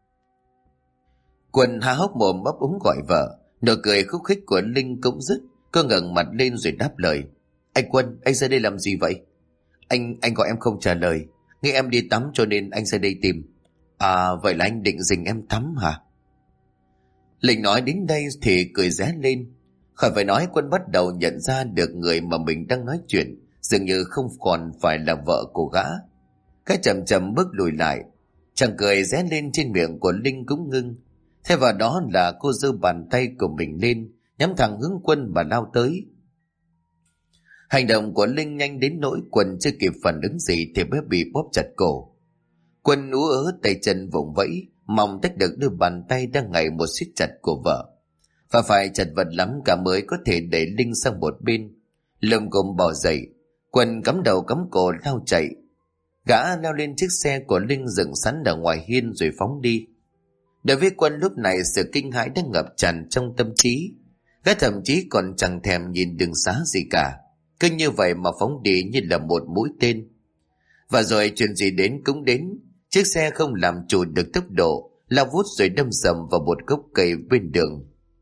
Quân há hốc mồm ấp úng gọi vợ. Nụ cười khúc khích của Linh cũng dứt. Cô ngẩng mặt lên rồi đáp lời: Anh Quân, anh ra đây làm gì vậy? Anh gọi em không trả lời. Nghĩ em đi tắm cho nên anh ra đây tìm. À, vậy là anh định rình em tắm hả? Linh nói đến đây thì cười ré lên. Khỏi phải nói, Quân bắt đầu nhận ra được người mà mình đang nói chuyện dường như không còn phải là vợ của gã. Cái chậm chậm bước lùi lại. Chàng cười ré lên trên miệng của Linh cũng ngưng. Thay vào đó là cô giơ bàn tay của mình lên, nhắm thẳng hướng Quân và lao tới. Hành động của Linh nhanh đến nỗi Quân chưa kịp phản ứng gì thì bé bị bóp chặt cổ. Quân ú ớ, tay chân vùng vẫy, mong tách được đôi bàn tay đang ngày một siết chặt của vợ. Và phải chặt vật lắm cả mới có thể đẩy Linh sang một bên. Lồm cồm bò dậy, Quân cắm đầu cắm cổ lao chạy. Gã leo lên chiếc xe của Linh dựng sẵn ở ngoài hiên rồi phóng đi. Đối với Quân lúc này, sự kinh hãi đang ngập tràn trong tâm trí. Gã thậm chí còn chẳng thèm nhìn đường xá gì cả, cứ như vậy mà phóng đi như là một mũi tên. Và rồi chuyện gì đến cũng đến. Chiếc xe không làm chủ được tốc độ, lao vút rồi đâm sầm vào một gốc cây bên đường.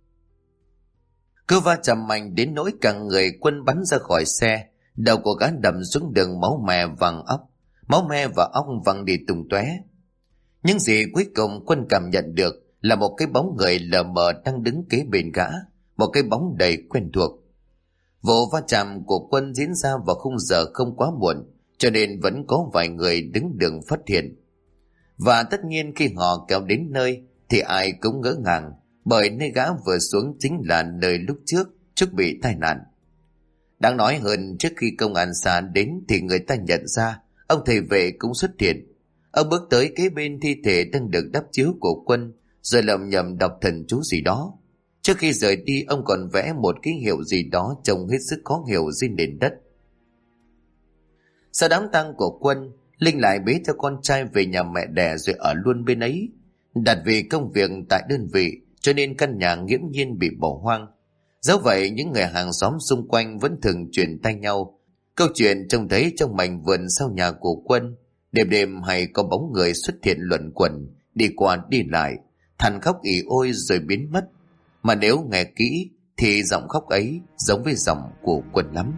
Cứ va chạm mạnh đến nỗi cả người Quân bắn ra khỏi xe. Đầu của gã đâm xuống đường, máu me văng óc, máu me và óc văng đi tung tóe. Những gì cuối cùng Quân cảm nhận được là một cái bóng người lờ mờ đang đứng kế bên gã, một cái bóng đầy quen thuộc. Vụ va chạm của Quân diễn ra vào khung giờ không quá muộn, cho nên vẫn có vài người đứng đường phát hiện. Và tất nhiên khi họ kéo đến nơi thì ai cũng ngỡ ngàng, bởi nơi gã vừa xuống chính là nơi lúc trước bị tai nạn. Đáng nói hơn, trước khi công an xã đến thì người ta nhận ra ông thầy vệ cũng xuất hiện. Ông bước tới kế bên thi thể đang được đắp chiếu của Quân, rồi lầm nhầm đọc thần chú gì đó. Trước khi rời đi, ông còn vẽ một ký hiệu gì đó trông hết sức khó hiểu trên nền đất. Sau đám tang của Quân, Linh lại bế theo con trai về nhà mẹ đẻ rồi ở luôn bên ấy. Đặt vì công việc tại đơn vị cho nên căn nhà nghiễm nhiên bị bỏ hoang. Dẫu vậy, những người hàng xóm xung quanh vẫn thường truyền tay nhau câu chuyện trông thấy trong mảnh vườn sau nhà của Quân. Đêm đêm hay có bóng người xuất hiện luẩn quẩn, đi qua đi lại, than khóc ỉ ôi rồi biến mất. Mà nếu nghe kỹ thì giọng khóc ấy giống với giọng của Quân lắm.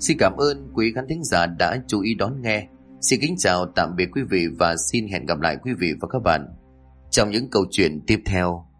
Xin cảm ơn quý khán thính giả đã chú ý đón nghe. Xin kính chào tạm biệt quý vị và xin hẹn gặp lại quý vị và các bạn trong những câu chuyện tiếp theo.